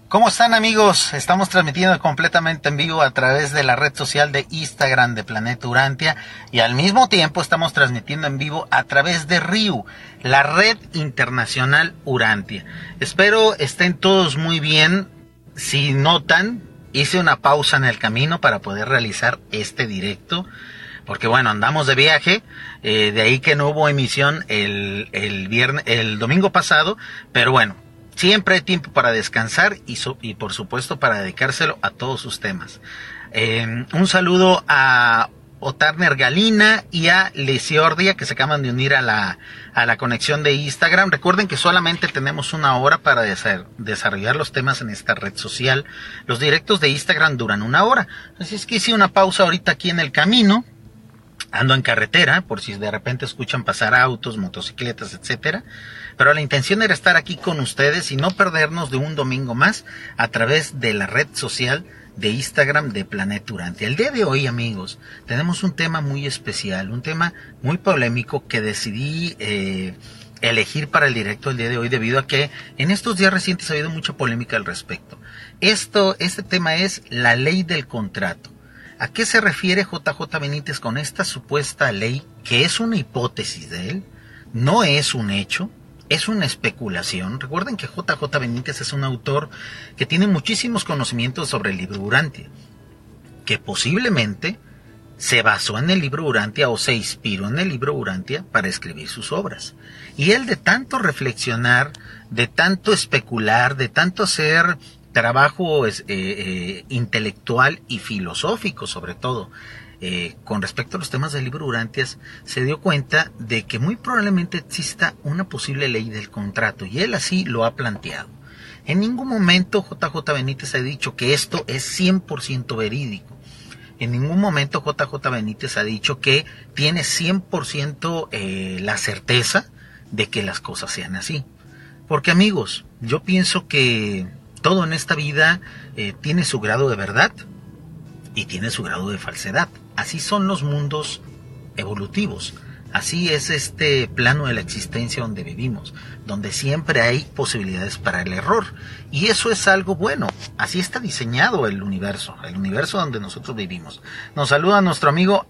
¿Cómo están, amigos? Estamos transmitiendo completamente en vivo a través de la red social de Instagram de Planeta Urantia y al mismo tiempo estamos transmitiendo en vivo a través de RIU, la red internacional Urantia. Espero estén todos muy bien. Si notan, hice una pausa en el camino para poder realizar este directo, porque bueno, andamos de viaje, de ahí que no hubo emisión el domingo pasado, pero bueno, siempre hay tiempo para descansar y por supuesto para dedicárselo a todos sus temas. Un saludo a Otarner Galina y a Lesiordia, que se acaban de unir a la conexión de Instagram. Recuerden que solamente tenemos una hora para desarrollar los temas en esta red social. Los directos de Instagram duran una hora. Así es que hice una pausa ahorita aquí en el camino. Ando en carretera, por si de repente escuchan pasar autos, motocicletas, etcétera. Pero la intención era estar aquí con ustedes y no perdernos de un domingo más a través de la red social de Instagram de Planeta Urantia. El día de hoy, amigos, tenemos un tema muy especial, un tema muy polémico que decidí elegir para el directo del día de hoy debido a que en estos días recientes ha habido mucha polémica al respecto. Este tema es la ley del contrato. ¿A qué se refiere JJ Benítez con esta supuesta ley que es una hipótesis de él? No es un hecho, es una especulación. Recuerden que JJ Benítez es un autor que tiene muchísimos conocimientos sobre el libro Urantia, que posiblemente se basó en el libro Urantia o se inspiró en el libro Urantia para escribir sus obras. Y él, de tanto reflexionar, de tanto especular, de tanto hacer trabajo intelectual y filosófico sobre todo con respecto a los temas del libro Urantias, se dio cuenta de que muy probablemente exista una posible ley del contrato y él así lo ha planteado. En ningún momento JJ Benítez ha dicho que esto es 100% verídico. En ningún momento JJ Benítez ha dicho que tiene 100% la certeza de que las cosas sean así. Porque, amigos, yo pienso que todo en esta vida tiene su grado de verdad y tiene su grado de falsedad. Así son los mundos evolutivos. Así es este plano de la existencia donde vivimos, donde siempre hay posibilidades para el error. Y eso es algo bueno. Así está diseñado el universo donde nosotros vivimos. Nos saluda nuestro amigo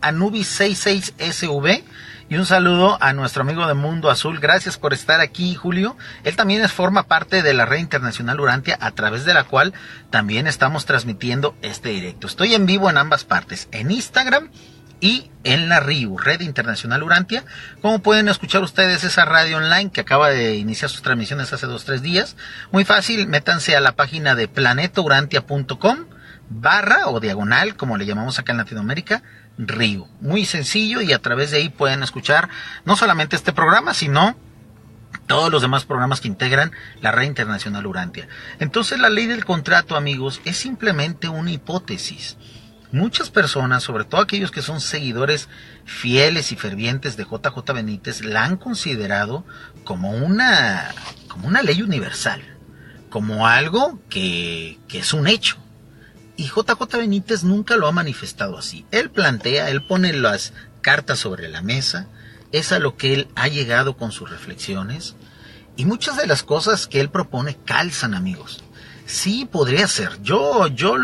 Anubis66SV. Y un saludo a nuestro amigo de Mundo Azul. Gracias por estar aquí, Julio. Él también forma parte de la red internacional Urantia, a través de la cual también estamos transmitiendo este directo. Estoy en vivo en ambas partes, en Instagram y en la RIU, Red Internacional Urantia. Como pueden escuchar ustedes esa radio online que acaba de iniciar sus transmisiones hace 2-3 días? Muy fácil, métanse a la página de planetaurantia.com / o diagonal, como le llamamos acá en Latinoamérica, RIU. Muy sencillo, y a través de ahí pueden escuchar no solamente este programa, sino todos los demás programas que integran la red internacional Urantia. Entonces, la ley del contrato, amigos, es simplemente una hipótesis. Muchas personas, sobre todo aquellos que son seguidores fieles y fervientes de JJ Benítez, la han considerado como una ley universal, como algo que es un hecho. Y JJ Benítez nunca lo ha manifestado así. Él pone las cartas sobre la mesa, es a lo que él ha llegado con sus reflexiones, y muchas de las cosas que él propone calzan, amigos. Sí, podría ser. Yo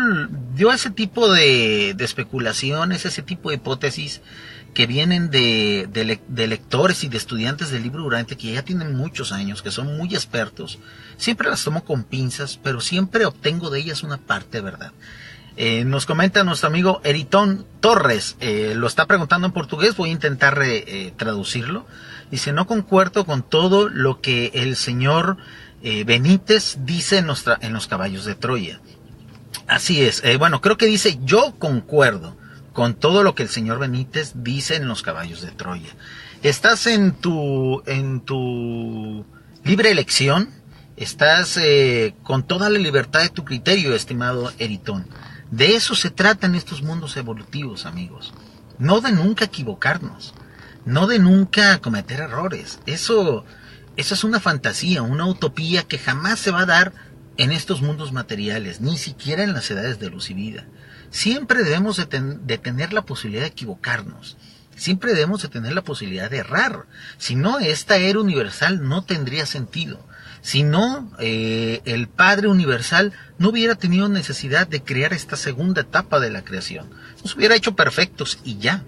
ese tipo de especulaciones, ese tipo de hipótesis que vienen de lectores y de estudiantes del libro Urantia, que ya tienen muchos años, que son muy expertos, siempre las tomo con pinzas, pero siempre obtengo de ellas una parte de verdad. Nos comenta nuestro amigo Eritón Torres, lo está preguntando en portugués, voy a intentar traducirlo. Dice: no concuerdo con todo lo que el señor Benítez dice en los caballos de Troya. Así es, bueno, creo que dice: yo concuerdo con todo lo que el señor Benítez dice en los caballos de Troya. Estás en tu libre elección, estás con toda la libertad de tu criterio, estimado Eritón. De eso se tratan estos mundos evolutivos, amigos. No de nunca equivocarnos, no de nunca cometer errores. Eso es una fantasía, una utopía que jamás se va a dar en estos mundos materiales, ni siquiera en las edades de luz y vida. Siempre debemos de tener la posibilidad de equivocarnos. Siempre debemos de tener la posibilidad de errar. Si no, esta era universal no tendría sentido. Si no, el Padre Universal no hubiera tenido necesidad de crear esta segunda etapa de la creación. Nos hubiera hecho perfectos y ya.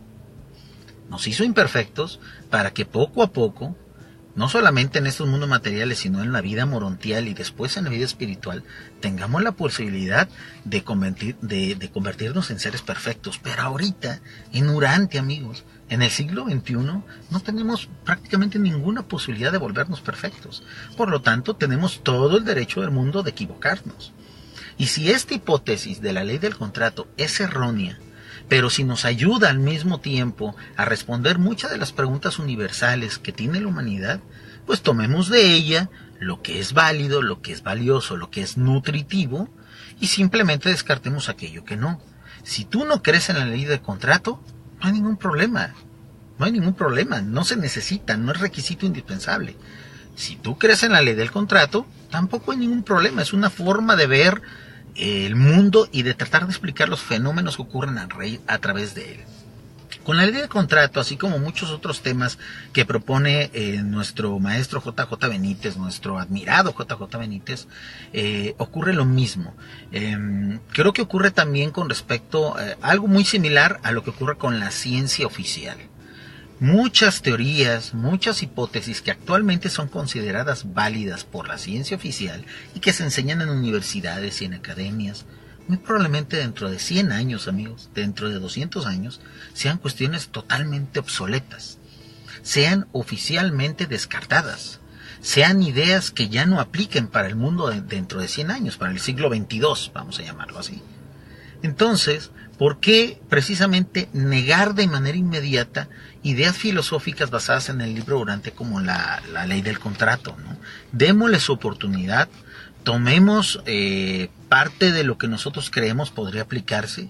Nos hizo imperfectos para que poco a poco, no solamente en estos mundos materiales, sino en la vida morontial y después en la vida espiritual, tengamos la posibilidad de convertirnos en seres perfectos. Pero ahorita, en Urantia, amigos, en el siglo XXI, no tenemos prácticamente ninguna posibilidad de volvernos perfectos. Por lo tanto, tenemos todo el derecho del mundo de equivocarnos. Y si esta hipótesis de la ley del contrato es errónea, pero si nos ayuda al mismo tiempo a responder muchas de las preguntas universales que tiene la humanidad, pues tomemos de ella lo que es válido, lo que es valioso, lo que es nutritivo, y simplemente descartemos aquello que no. Si tú no crees en la ley del contrato, no hay ningún problema. No hay ningún problema, no se necesita, no es requisito indispensable. Si tú crees en la ley del contrato, tampoco hay ningún problema, es una forma de ver el mundo y de tratar de explicar los fenómenos que ocurren a través de él. Con la ley del contrato, así como muchos otros temas que propone nuestro maestro JJ Benítez, nuestro admirado JJ Benítez, ocurre lo mismo. Creo que ocurre también con respecto a algo muy similar a lo que ocurre con la ciencia oficial. Muchas teorías, muchas hipótesis que actualmente son consideradas válidas por la ciencia oficial y que se enseñan en universidades y en academias, muy probablemente dentro de 100 años, amigos, dentro de 200 años, sean cuestiones totalmente obsoletas, sean oficialmente descartadas, sean ideas que ya no apliquen para el mundo dentro de 100 años, para el siglo XXII, vamos a llamarlo así. Entonces, ¿por qué precisamente negar de manera inmediata ideas filosóficas basadas en el libro Urantia como la ley del contrato, ¿no? Démosle su oportunidad, tomemos parte de lo que nosotros creemos podría aplicarse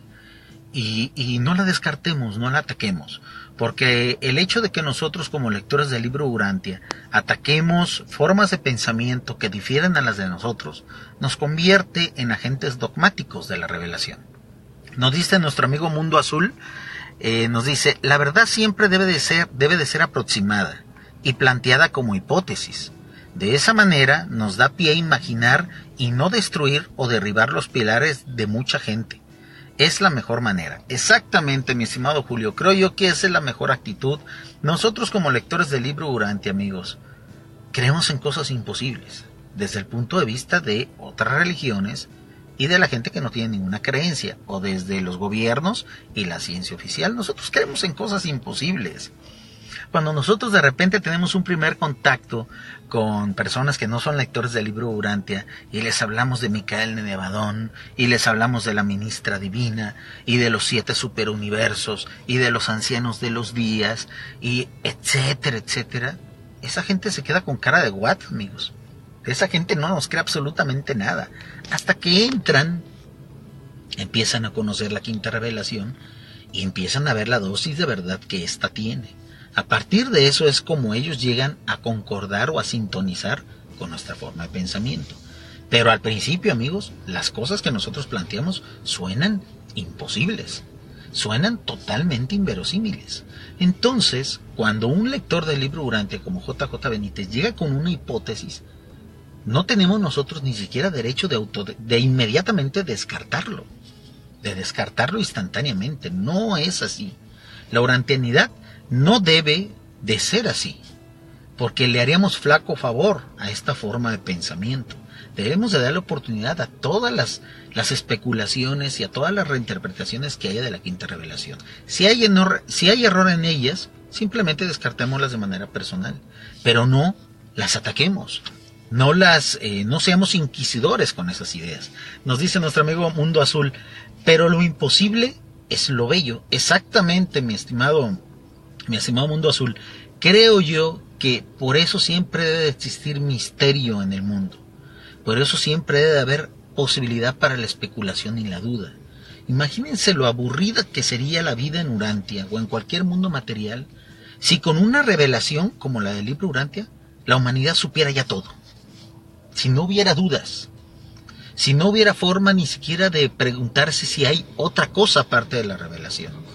y no la descartemos, no la ataquemos. Porque el hecho de que nosotros como lectores del libro Urantia ataquemos formas de pensamiento que difieren a las de nosotros, nos convierte en agentes dogmáticos de la revelación. Nos dice nuestro amigo Mundo Azul, nos dice, la verdad siempre debe de ser aproximada y planteada como hipótesis. De esa manera nos da pie a imaginar y no destruir o derribar los pilares de mucha gente. Es la mejor manera. Exactamente, mi estimado Julio, creo yo que esa es la mejor actitud. Nosotros como lectores del libro Urantia, amigos, creemos en cosas imposibles, desde el punto de vista de otras religiones y de la gente que no tiene ninguna creencia, o desde los gobiernos y la ciencia oficial. Nosotros creemos en cosas imposibles. Cuando nosotros de repente tenemos un primer contacto con personas que no son lectores del libro Urantia y les hablamos de Micael Nevadón y les hablamos de la ministra divina y de los 7 superuniversos y de los ancianos de los días y etcétera, etcétera, esa gente se queda con cara de what, amigos. Esa gente no nos cree absolutamente nada. Hasta que entran, empiezan a conocer la quinta revelación y empiezan a ver la dosis de verdad que ésta tiene. A partir de eso es como ellos llegan a concordar o a sintonizar con nuestra forma de pensamiento. Pero al principio, amigos, las cosas que nosotros planteamos suenan imposibles, suenan totalmente inverosímiles. Entonces, cuando un lector del libro Urantia como JJ Benítez llega con una hipótesis, no tenemos nosotros ni siquiera derecho de inmediatamente descartarlo, de descartarlo instantáneamente. No es así. La urantianidad no debe de ser así, porque le haríamos flaco favor a esta forma de pensamiento. Debemos de darle oportunidad a todas las especulaciones y a todas las reinterpretaciones que haya de la quinta revelación. Si hay error en ellas, simplemente descartémoslas de manera personal, pero no las ataquemos. No seamos inquisidores con esas ideas. Nos dice nuestro amigo Mundo Azul, pero lo imposible es lo bello. Exactamente, mi estimado Mundo Azul. Creo yo que por eso siempre debe de existir misterio en el mundo. Por eso siempre debe de haber posibilidad para la especulación y la duda. Imagínense lo aburrida que sería la vida en Urantia o en cualquier mundo material si con una revelación como la del libro Urantia la humanidad supiera ya todo. Si no hubiera dudas, si no hubiera forma ni siquiera de preguntarse si hay otra cosa aparte de la revelación.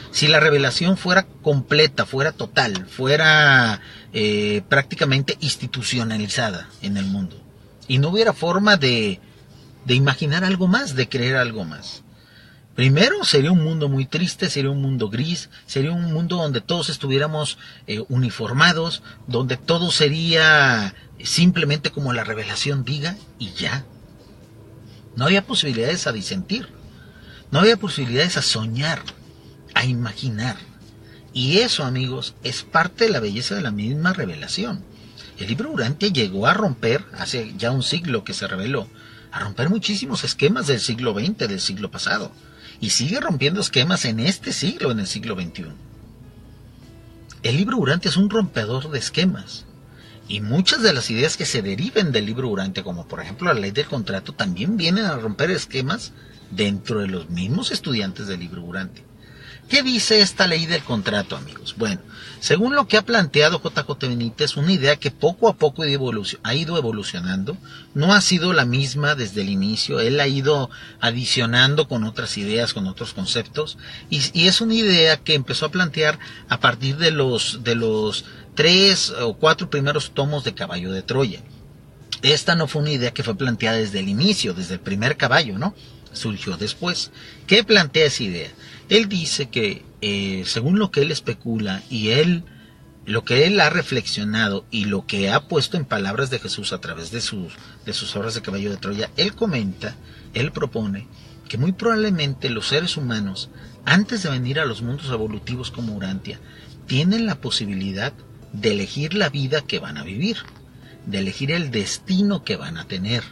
Si la revelación fuera completa, fuera total, fuera prácticamente institucionalizada en el mundo, y no hubiera forma de imaginar algo más, de creer algo más. Primero, sería un mundo muy triste, sería un mundo gris, sería un mundo donde todos estuviéramos uniformados, donde todo sería simplemente como la revelación diga y ya. No había posibilidades a disentir, no había posibilidades a soñar, a imaginar. Y eso, amigos, es parte de la belleza de la misma revelación. El libro Urantia llegó a romper, hace ya un siglo que se reveló, a romper muchísimos esquemas del siglo XX, del siglo pasado. Y sigue rompiendo esquemas en este siglo, en el siglo XXI. El libro Urantia es un rompedor de esquemas. Y muchas de las ideas que se deriven del libro Urantia, como por ejemplo la ley del contrato, también vienen a romper esquemas dentro de los mismos estudiantes del libro Urantia. ¿Qué dice esta ley del contrato, amigos? Bueno, según lo que ha planteado JJ Benítez, una idea que poco a poco ha ido evolucionando, no ha sido la misma desde el inicio, él ha ido adicionando con otras ideas, con otros conceptos, y es una idea que empezó a plantear a partir de los 3 o 4 primeros tomos de Caballo de Troya. Esta no fue una idea que fue planteada desde el inicio, desde el primer caballo, ¿no? Surgió después. ¿Qué plantea esa idea? Él dice que, según lo que él especula y lo que él ha reflexionado y lo que ha puesto en palabras de Jesús a través de sus obras de Caballo de Troya, él propone que muy probablemente los seres humanos, antes de venir a los mundos evolutivos como Urantia, tienen la posibilidad de elegir la vida que van a vivir, de elegir el destino que van a tener.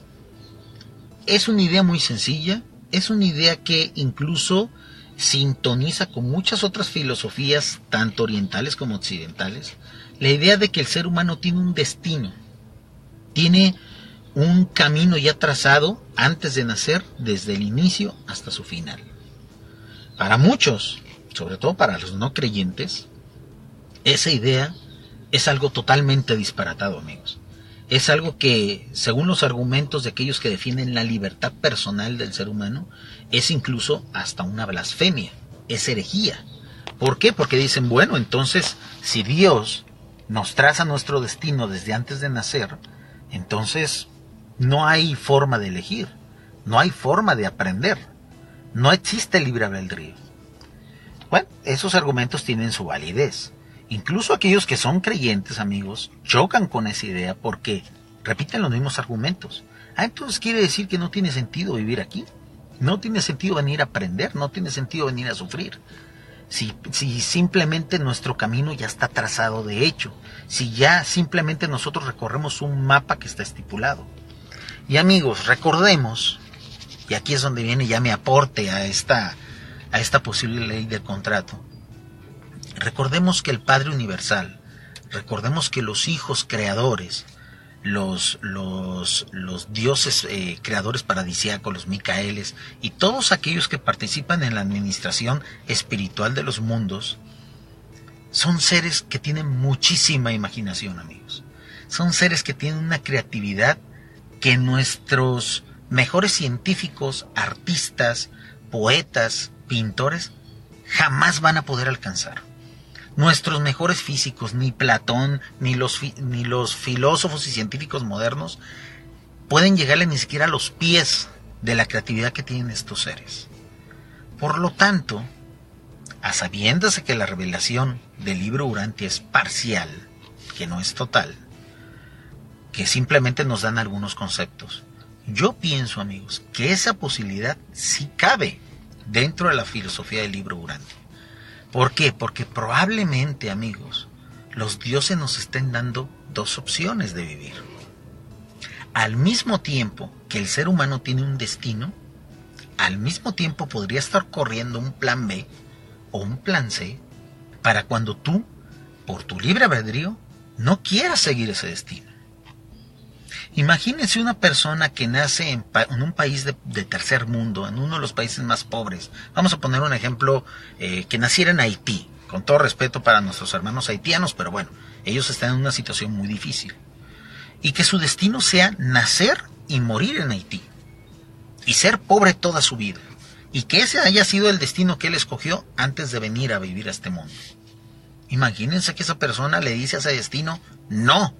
Es una idea muy sencilla, es una idea que incluso sintoniza con muchas otras filosofías, tanto orientales como occidentales, la idea de que el ser humano tiene un destino, tiene un camino ya trazado antes de nacer, desde el inicio hasta su final. Para muchos, sobre todo para los no creyentes, esa idea es algo totalmente disparatado, amigos. Es algo que, según los argumentos de aquellos que defienden la libertad personal del ser humano, es incluso hasta una blasfemia, es herejía. ¿Por qué? Porque dicen, bueno, entonces, si Dios nos traza nuestro destino desde antes de nacer, entonces no hay forma de elegir, no hay forma de aprender, no existe libre albedrío. Bueno, esos argumentos tienen su validez. Incluso aquellos que son creyentes, amigos, chocan con esa idea porque repiten los mismos argumentos. Entonces quiere decir que no tiene sentido vivir aquí. No tiene sentido venir a aprender, no tiene sentido venir a sufrir. Si simplemente nuestro camino ya está trazado de hecho, si ya simplemente nosotros recorremos un mapa que está estipulado. Y amigos, recordemos, y aquí es donde viene ya mi aporte a esta posible ley del contrato. Recordemos que el Padre Universal, recordemos que los hijos creadores, los dioses creadores paradisíacos, los Micaeles y todos aquellos que participan en la administración espiritual de los mundos, son seres que tienen muchísima imaginación, amigos. Son seres que tienen una creatividad que nuestros mejores científicos, artistas, poetas, pintores, jamás van a poder alcanzar. Nuestros mejores físicos, ni Platón, ni los filósofos y científicos modernos, pueden llegarle ni siquiera a los pies de la creatividad que tienen estos seres. Por lo tanto, a sabiendas de que la revelación del libro Urantia es parcial, que no es total, que simplemente nos dan algunos conceptos, yo pienso, amigos, que esa posibilidad sí cabe dentro de la filosofía del libro Urantia. ¿Por qué? Porque probablemente, amigos, los dioses nos estén dando dos opciones de vivir. Al mismo tiempo que el ser humano tiene un destino, al mismo tiempo podría estar corriendo un plan B o un plan C para cuando tú, por tu libre albedrío, no quieras seguir ese destino. Imagínense una persona que nace en un país de tercer mundo, en uno de los países más pobres. Vamos a poner un ejemplo, que naciera en Haití, con todo respeto para nuestros hermanos haitianos, pero bueno, ellos están en una situación muy difícil. Y que su destino sea nacer y morir en Haití, y ser pobre toda su vida, y que ese haya sido el destino que él escogió antes de venir a vivir a este mundo. Imagínense que esa persona le dice a ese destino, no,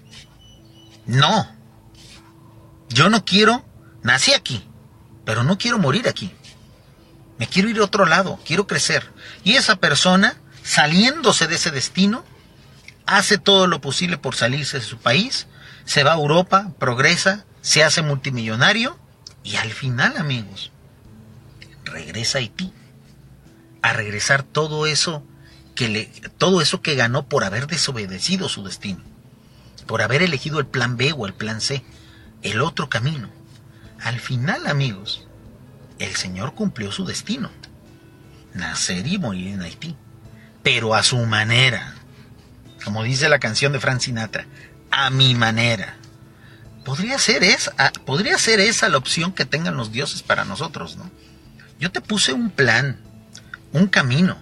yo no quiero, nací aquí, pero no quiero morir aquí. Me quiero ir a otro lado, quiero crecer. Y esa persona, saliéndose de ese destino, hace todo lo posible por salirse de su país, se va a Europa, progresa, se hace multimillonario y al final, amigos, regresa a Haití a regresar todo eso que ganó por haber desobedecido su destino, por haber elegido el plan B o el plan C, el otro camino. Al final, amigos, el Señor cumplió su destino, nacer y morir en Haití, pero a su manera, como dice la canción de Frank Sinatra, a mi manera. Podría ser esa la opción que tengan los dioses para nosotros, ¿no? Yo te puse un plan, un camino.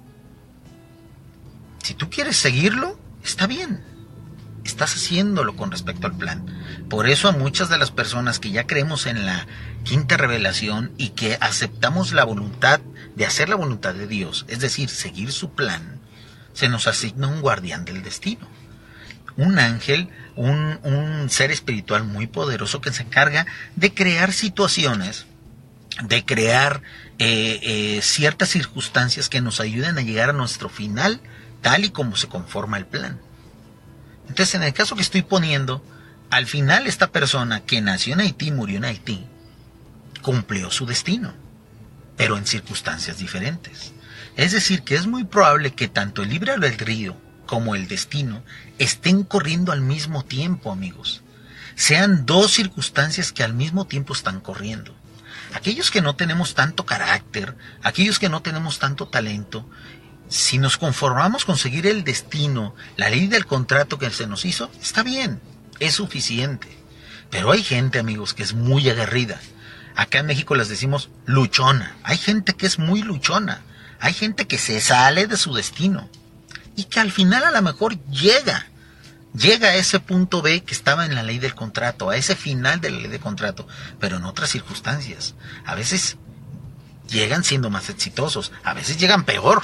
Si tú quieres seguirlo, está bien. Estás haciéndolo con respecto al plan. Por eso a muchas de las personas que ya creemos en la quinta revelación y que aceptamos la voluntad de hacer la voluntad de Dios, es decir, seguir su plan, se nos asigna un guardián del destino. Un ángel, un ser espiritual muy poderoso que se encarga de crear situaciones, de crear ciertas circunstancias que nos ayuden a llegar a nuestro final tal y como se conforma el plan. Entonces, en el caso que estoy poniendo, al final esta persona que nació en Haití, murió en Haití, cumplió su destino, pero en circunstancias diferentes. Es decir, que es muy probable que tanto el libre albedrío como el destino estén corriendo al mismo tiempo, amigos. Sean dos circunstancias que al mismo tiempo están corriendo. Aquellos que no tenemos tanto carácter, aquellos que no tenemos tanto talento, si nos conformamos con seguir el destino, la ley del contrato que se nos hizo, está bien, es suficiente. Pero hay gente, amigos, que es muy aguerrida. Acá en México les decimos luchona. Hay gente que es muy luchona. Hay gente que se sale de su destino y que al final a lo mejor llega a ese punto B que estaba en la ley del contrato, a ese final de la ley del contrato, pero en otras circunstancias. A veces llegan siendo más exitosos, a veces llegan peor.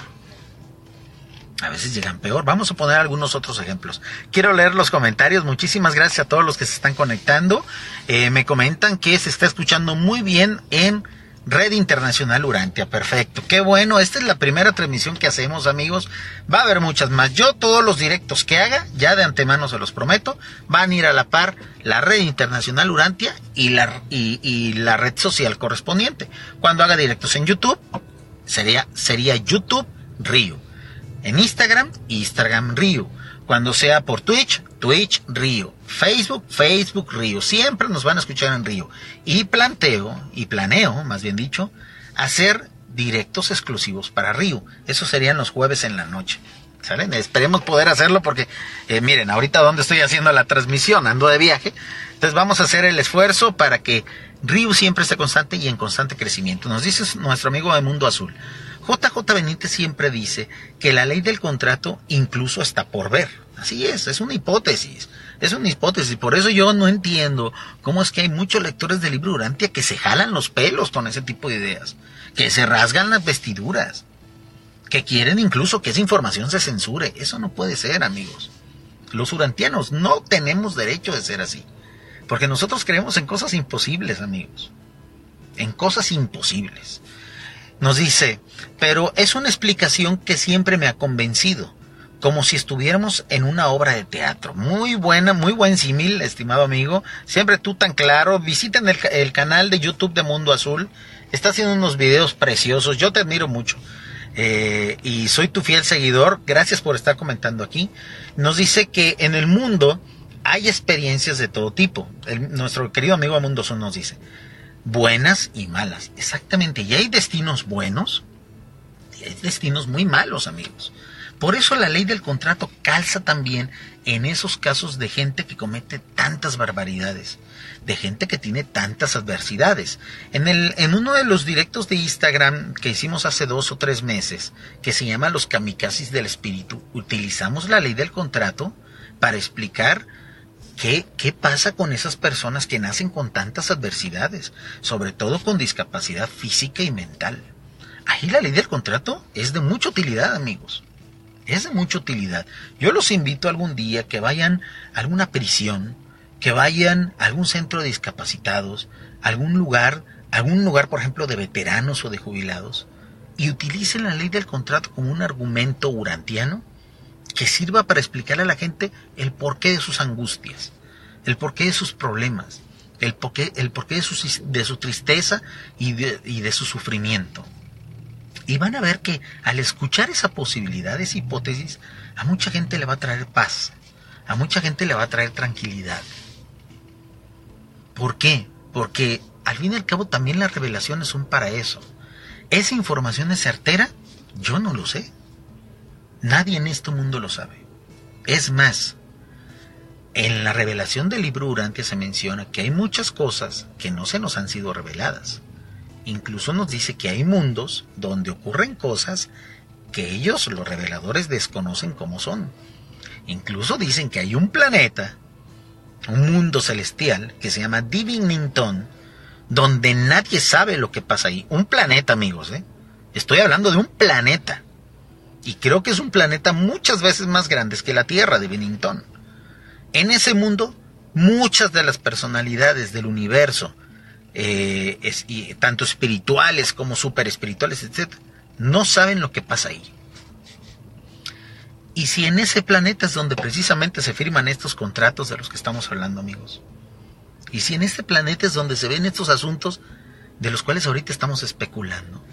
Vamos a poner algunos otros ejemplos. Quiero leer los comentarios. Muchísimas gracias a todos los que se están conectando. Me comentan que se está escuchando muy bien en Red Internacional Urantia. Perfecto. Qué bueno. Esta es la primera transmisión que hacemos, amigos. Va a haber muchas más. Yo todos los directos que haga, ya de antemano se los prometo, van a ir a la par la Red Internacional Urantia y la red social correspondiente. Cuando haga directos en YouTube, sería YouTube Río. En Instagram Río. Cuando sea por Twitch Río. Facebook Río. Siempre nos van a escuchar en Río. Y planeo, más bien dicho, hacer directos exclusivos para Río. Eso serían los jueves en la noche. ¿Salen? Esperemos poder hacerlo porque, miren, ahorita donde estoy haciendo la transmisión, ando de viaje. Entonces vamos a hacer el esfuerzo para que Río siempre esté constante y en constante crecimiento. Nos dice nuestro amigo de Mundo Azul. JJ Benítez siempre dice que la ley del contrato incluso está por ver. Así es una hipótesis. Por eso yo no entiendo cómo es que hay muchos lectores del libro Urantia que se jalan los pelos con ese tipo de ideas, que se rasgan las vestiduras, que quieren incluso que esa información se censure. Eso no puede ser, amigos. Los urantianos no tenemos derecho de ser así, porque nosotros creemos en cosas imposibles, amigos. En cosas imposibles. Nos dice, pero es una explicación que siempre me ha convencido, como si estuviéramos en una obra de teatro. Muy buena, muy buen símil, estimado amigo. Siempre tú tan claro. Visiten el canal de YouTube de Mundo Azul. Está haciendo unos videos preciosos. Yo te admiro mucho. Y soy tu fiel seguidor. Gracias por estar comentando aquí. Nos dice que en el mundo hay experiencias de todo tipo. Nuestro querido amigo de Mundo Azul nos dice, buenas y malas. Exactamente. Y hay destinos buenos y hay destinos muy malos, amigos. Por eso la ley del contrato calza también en esos casos de gente que comete tantas barbaridades, de gente que tiene tantas adversidades. En uno de los directos de Instagram que hicimos hace 2 o 3 meses, que se llama Los Kamikazes del Espíritu, utilizamos la ley del contrato para explicar ¿Qué pasa con esas personas que nacen con tantas adversidades? Sobre todo con discapacidad física y mental. Ahí la ley del contrato es de mucha utilidad, amigos. Es de mucha utilidad. Yo los invito algún día que vayan a alguna prisión, que vayan a algún centro de discapacitados, algún lugar, por ejemplo, de veteranos o de jubilados, y utilicen la ley del contrato como un argumento urantiano que sirva para explicarle a la gente el porqué de sus angustias, el porqué de sus problemas, el porqué de su tristeza y de su sufrimiento. Y van a ver que al escuchar esa posibilidad, esa hipótesis, a mucha gente le va a traer paz, a mucha gente le va a traer tranquilidad. ¿Por qué? Porque al fin y al cabo también las revelaciones son para eso. ¿Esa información es certera? Yo no lo sé. Nadie en este mundo lo sabe. Es más, en la revelación del libro Urantia se menciona que hay muchas cosas que no se nos han sido reveladas. Incluso nos dice que hay mundos donde ocurren cosas que ellos, los reveladores, desconocen cómo son. Incluso dicen que hay un planeta, un mundo celestial, que se llama Divinington, donde nadie sabe lo que pasa ahí. Un planeta, amigos, ¿eh? Estoy hablando de un planeta. Y creo que es un planeta muchas veces más grande que la Tierra, de Divinington. En ese mundo, muchas de las personalidades del universo, tanto espirituales como super espirituales, etc., no saben lo que pasa ahí. Y si en ese planeta es donde precisamente se firman estos contratos de los que estamos hablando, amigos, y si en este planeta es donde se ven estos asuntos de los cuales ahorita estamos especulando,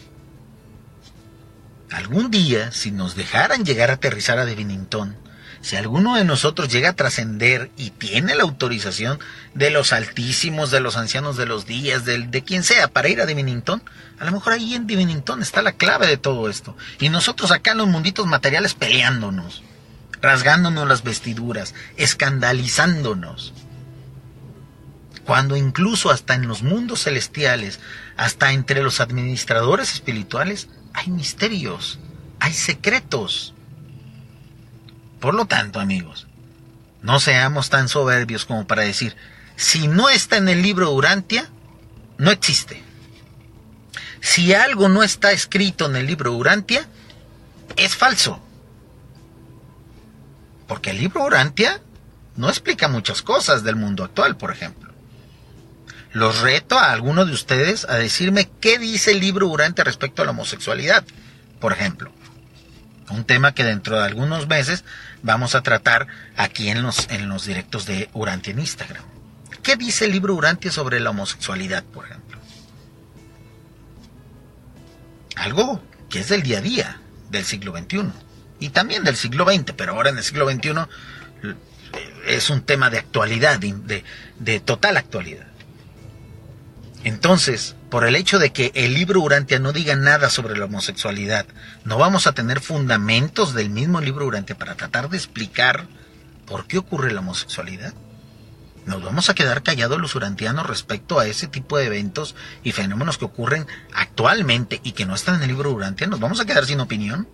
algún día, si nos dejaran llegar a aterrizar a Divinington, si alguno de nosotros llega a trascender y tiene la autorización de los altísimos, de los ancianos de los días, de quien sea, para ir a Divinington, a lo mejor ahí en Divinington está la clave de todo esto. Y nosotros acá en los munditos materiales peleándonos, rasgándonos las vestiduras, escandalizándonos. Cuando incluso hasta en los mundos celestiales, hasta entre los administradores espirituales, hay misterios, hay secretos. Por lo tanto, amigos, no seamos tan soberbios como para decir, si no está en el libro Urantia, no existe. Si algo no está escrito en el libro Urantia, es falso. Porque el libro Urantia no explica muchas cosas del mundo actual, por ejemplo. Los reto a alguno de ustedes a decirme qué dice el libro Urantia respecto a la homosexualidad, por ejemplo. Un tema que dentro de algunos meses vamos a tratar aquí en los directos de Urantia en Instagram. ¿Qué dice el libro Urantia sobre la homosexualidad, por ejemplo? Algo que es del día a día, del siglo XXI. Y también del siglo XX, pero ahora en el siglo XXI es un tema de actualidad, de total actualidad. Entonces, por el hecho de que el libro Urantia no diga nada sobre la homosexualidad, no vamos a tener fundamentos del mismo libro Urantia para tratar de explicar por qué ocurre la homosexualidad. Nos vamos a quedar callados los urantianos respecto a ese tipo de eventos y fenómenos que ocurren actualmente y que no están en el libro Urantia. Nos vamos a quedar sin opinión.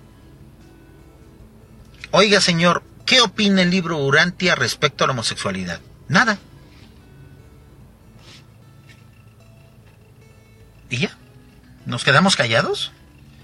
Oiga, señor, ¿qué opina el libro Urantia respecto a la homosexualidad? Nada. ¿Y ya? ¿Nos quedamos callados?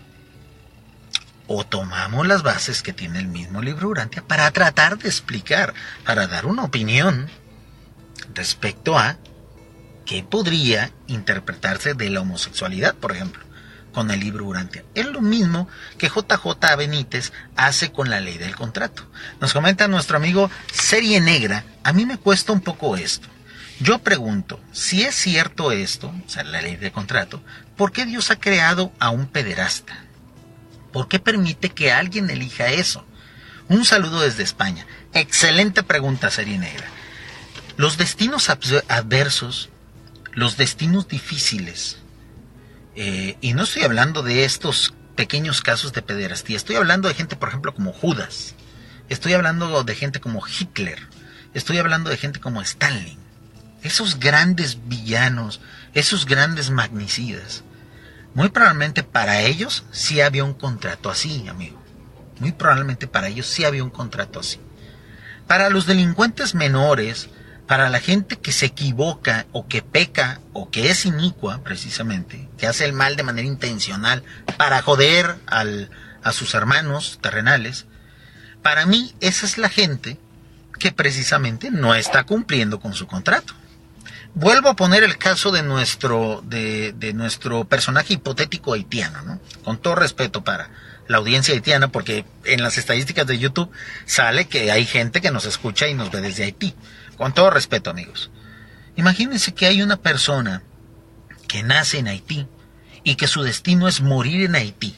¿O tomamos las bases que tiene el mismo libro Urantia para tratar de explicar, para dar una opinión respecto a qué podría interpretarse de la homosexualidad, por ejemplo, con el libro Urantia? Es lo mismo que JJ Benítez hace con la ley del contrato. Nos comenta nuestro amigo Serie Negra, a mí me cuesta un poco esto. Yo pregunto, si es cierto esto, o sea, la ley de contrato, ¿por qué Dios ha creado a un pederasta? ¿Por qué permite que alguien elija eso? Un saludo desde España. Excelente pregunta, Serie Negra. Los destinos adversos, los destinos difíciles, y no estoy hablando de estos pequeños casos de pederastía, estoy hablando de gente, por ejemplo, como Judas, estoy hablando de gente como Hitler, estoy hablando de gente como Stalin. Esos grandes villanos, esos grandes magnicidas, muy probablemente para ellos sí había un contrato así, amigo. Muy probablemente para ellos sí había un contrato así. Para los delincuentes menores, para la gente que se equivoca o que peca o que es inicua precisamente, que hace el mal de manera intencional para joder a sus hermanos terrenales, para mí esa es la gente que precisamente no está cumpliendo con su contrato. Vuelvo a poner el caso de nuestro personaje hipotético haitiano, ¿no? Con todo respeto para la audiencia haitiana, porque en las estadísticas de YouTube sale que hay gente que nos escucha y nos ve desde Haití. Con todo respeto, amigos. Imagínense que hay una persona que nace en Haití y que su destino es morir en Haití.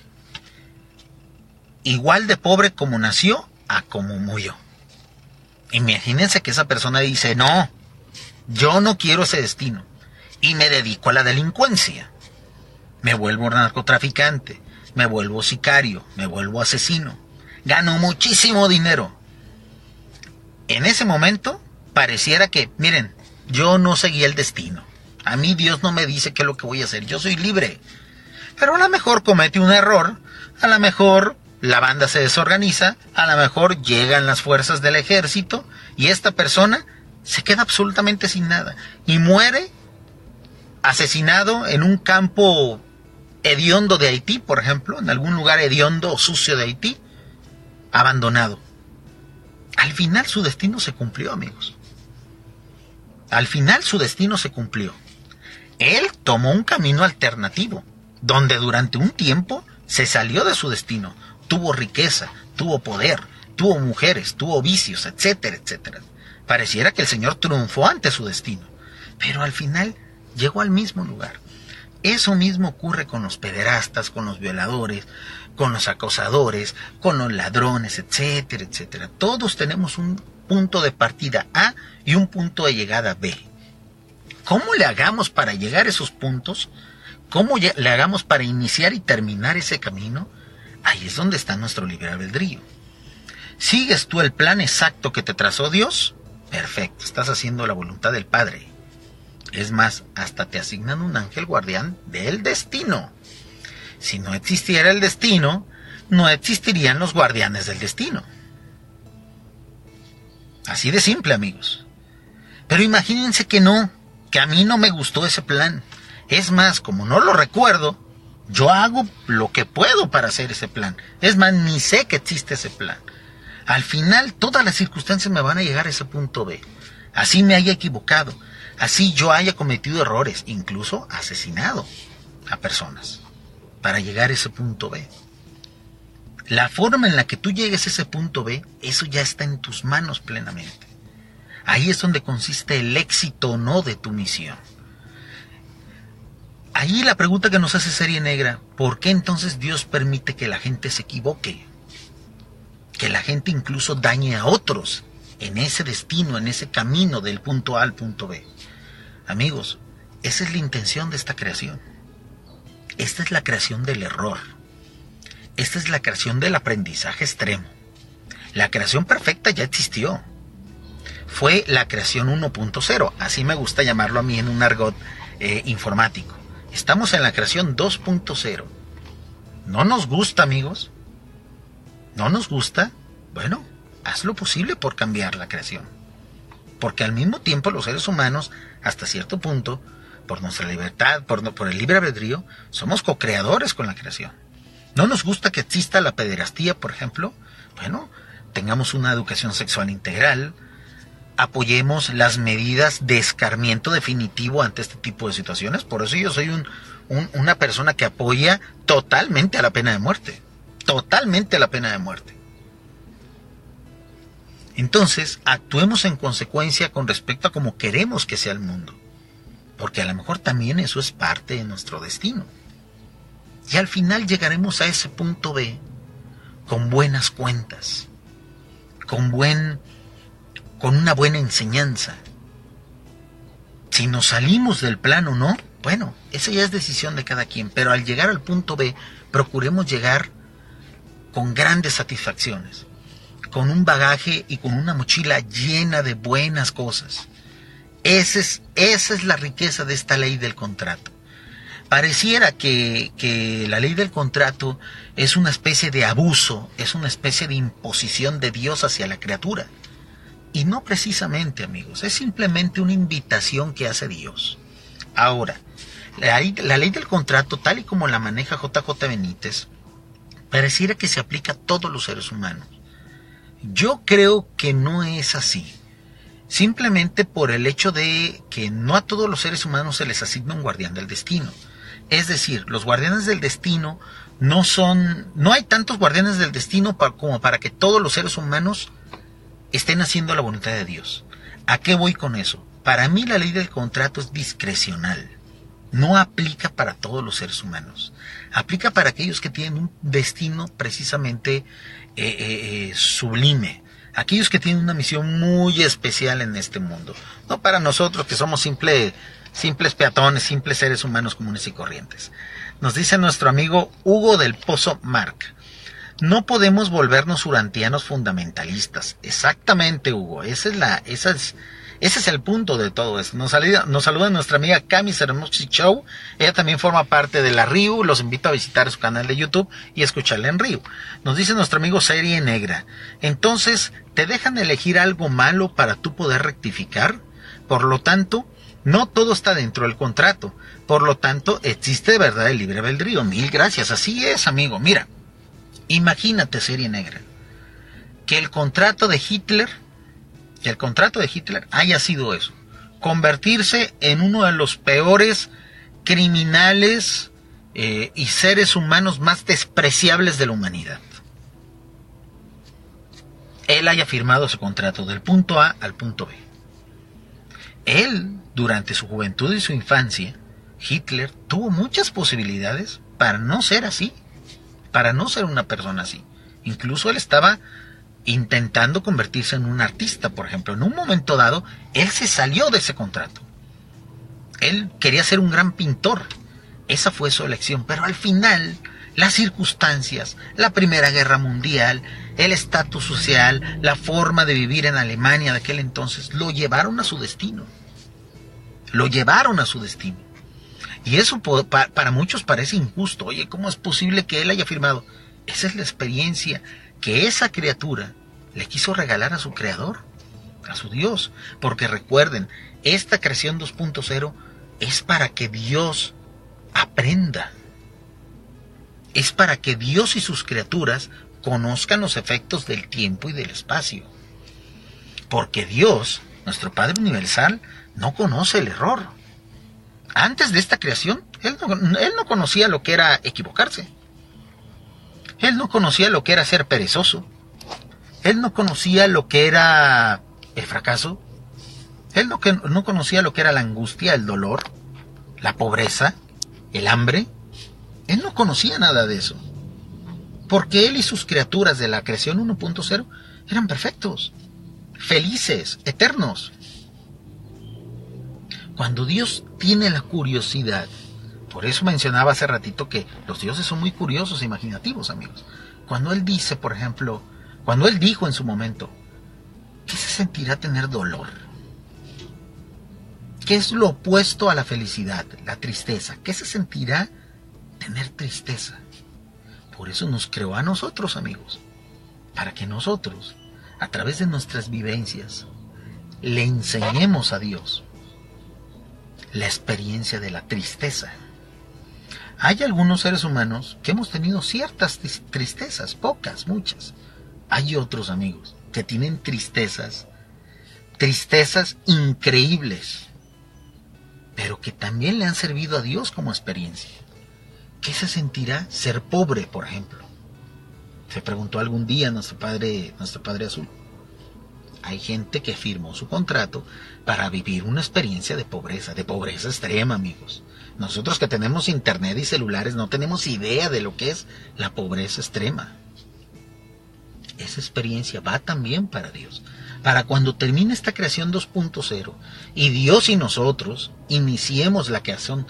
Igual de pobre como nació a como murió. Imagínense que esa persona dice, no, yo no quiero ese destino y me dedico a la delincuencia. Me vuelvo narcotraficante, me vuelvo sicario, me vuelvo asesino. Gano muchísimo dinero. En ese momento pareciera que, miren, yo no seguí el destino. A mí Dios no me dice qué es lo que voy a hacer. Yo soy libre. Pero a lo mejor comete un error, a lo mejor la banda se desorganiza, a lo mejor llegan las fuerzas del ejército y esta persona se queda absolutamente sin nada y muere asesinado en un campo hediondo de Haití, por ejemplo, en algún lugar hediondo o sucio de Haití, abandonado. Al final su destino se cumplió, amigos. Al final su destino se cumplió. Él tomó un camino alternativo, donde durante un tiempo se salió de su destino. Tuvo riqueza, tuvo poder, tuvo mujeres, tuvo vicios, etcétera, etcétera. Pareciera que el Señor triunfó ante su destino, pero al final llegó al mismo lugar. Eso mismo ocurre con los pederastas, con los violadores, con los acosadores, con los ladrones, etcétera, etcétera. Todos tenemos un punto de partida A y un punto de llegada B. ¿Cómo le hagamos para llegar a esos puntos? ¿Cómo le hagamos para iniciar y terminar ese camino? Ahí es donde está nuestro libre albedrío. ¿Sigues tú el plan exacto que te trazó Dios? Perfecto, estás haciendo la voluntad del Padre. Es más, hasta te asignan un ángel guardián del destino. Si no existiera el destino, no existirían los guardianes del destino. Así de simple, amigos. Pero imagínense que no, que a mí no me gustó ese plan. Es más, como no lo recuerdo, yo hago lo que puedo para hacer ese plan. Es más, ni sé que existe ese plan. Al final, todas las circunstancias me van a llegar a ese punto B. Así me haya equivocado. Así yo haya cometido errores, incluso asesinado a personas, para llegar a ese punto B. La forma en la que tú llegues a ese punto B, eso ya está en tus manos plenamente. Ahí es donde consiste el éxito o no de tu misión. Ahí la pregunta que nos hace Serie Negra, ¿por qué entonces Dios permite que la gente se equivoque? Que la gente incluso dañe a otros en ese destino, en ese camino del punto A al punto B. Amigos, esa es la intención de esta creación. Esta es la creación del error. Esta es la creación del aprendizaje extremo. La creación perfecta ya existió. Fue la creación 1.0, así me gusta llamarlo a mí en un argot informático. Estamos en la creación 2.0. ¿No nos gusta, amigos? ¿No nos gusta? Bueno, haz lo posible por cambiar la creación. Porque al mismo tiempo los seres humanos, hasta cierto punto, por nuestra libertad, por el libre albedrío, somos co-creadores con la creación. ¿No nos gusta que exista la pederastía, por ejemplo? Bueno, tengamos una educación sexual integral, apoyemos las medidas de escarmiento definitivo ante este tipo de situaciones. Por eso yo soy una persona que apoya totalmente a la pena de muerte. Totalmente a la pena de muerte. Entonces, actuemos en consecuencia con respecto a cómo queremos que sea el mundo. Porque a lo mejor también eso es parte de nuestro destino. Y al final llegaremos a ese punto B con buenas cuentas, con una buena enseñanza. Si nos salimos del plan o no, bueno, esa ya es decisión de cada quien. Pero al llegar al punto B, procuremos llegar con grandes satisfacciones, con un bagaje y con una mochila llena de buenas cosas. Esa es la riqueza de esta ley del contrato. Pareciera que la ley del contrato es una especie de abuso, es una especie de imposición de Dios hacia la criatura. Y no precisamente, amigos, es simplemente una invitación que hace Dios. Ahora, la ley del contrato, tal y como la maneja JJ Benítez, pareciera que se aplica a todos los seres humanos. Yo creo que no es así. Simplemente por el hecho de que no a todos los seres humanos se les asigna un guardián del destino. Es decir, los guardianes del destino no hay tantos guardianes del destino como para que todos los seres humanos estén haciendo la voluntad de Dios. ¿A qué voy con eso? Para mí la ley del contrato es discrecional. No aplica para todos los seres humanos. Aplica para aquellos que tienen un destino precisamente sublime. Aquellos que tienen una misión muy especial en este mundo. No para nosotros que somos simples peatones, simples seres humanos comunes y corrientes. Nos dice nuestro amigo Hugo del Pozo Marc. No podemos volvernos urantianos fundamentalistas. Exactamente, Hugo. Ese es el punto de todo esto. Nos saluda nuestra amiga Cami Cermoxi Show. Ella también forma parte de la RIU. Los invito a visitar su canal de YouTube y escucharla en RIU. Nos dice nuestro amigo Serie Negra. Entonces, ¿te dejan elegir algo malo para tú poder rectificar? Por lo tanto, no todo está dentro del contrato. Por lo tanto, existe de verdad el libre albedrío. Mil gracias. Así es, amigo. Mira. Imagínate, Serie Negra, que el contrato de Hitler haya sido eso, convertirse en uno de los peores criminales y seres humanos más despreciables de la humanidad. Él haya firmado ese contrato del punto A al punto B. Él, durante su juventud y su infancia, Hitler tuvo muchas posibilidades para no ser así. Para no ser una persona así. Incluso él estaba intentando convertirse en un artista, por ejemplo. En un momento dado, él se salió de ese contrato. Él quería ser un gran pintor. Esa fue su elección. Pero al final, las circunstancias, la Primera Guerra Mundial, el estatus social, la forma de vivir en Alemania de aquel entonces, lo llevaron a su destino. Y eso para muchos parece injusto. Oye, ¿cómo es posible que él haya firmado? Esa es la experiencia que esa criatura le quiso regalar a su creador, a su Dios. Porque recuerden, esta creación 2.0 es para que Dios aprenda. Es para que Dios y sus criaturas conozcan los efectos del tiempo y del espacio. Porque Dios, nuestro Padre Universal, no conoce el error. Antes de esta creación, él no conocía lo que era equivocarse. Él no conocía lo que era ser perezoso. Él no conocía lo que era el fracaso. Él no conocía lo que era la angustia, el dolor, la pobreza, el hambre. Él no conocía nada de eso. Porque él y sus criaturas de la creación 1.0 eran perfectos, felices, eternos. Cuando Dios tiene la curiosidad, por eso mencionaba hace ratito que los dioses son muy curiosos e imaginativos, amigos. Cuando Él dice, por ejemplo, cuando Él dijo en su momento, ¿qué se sentirá tener dolor? ¿Qué es lo opuesto a la felicidad, la tristeza? ¿Qué se sentirá tener tristeza? Por eso nos creó a nosotros, amigos, para que nosotros, a través de nuestras vivencias, le enseñemos a Dios la experiencia de la tristeza. Hay algunos seres humanos que hemos tenido ciertas tristezas, pocas, muchas. Hay otros, amigos, que tienen tristezas increíbles, pero que también le han servido a Dios como experiencia. ¿Qué se sentirá ser pobre, por ejemplo? Se preguntó algún día nuestro Padre Azul. Hay gente que firmó su contrato para vivir una experiencia de pobreza extrema, amigos. Nosotros que tenemos internet y celulares no tenemos idea de lo que es la pobreza extrema. Esa experiencia va también para Dios. Para cuando termine esta creación 2.0 y Dios y nosotros iniciemos la creación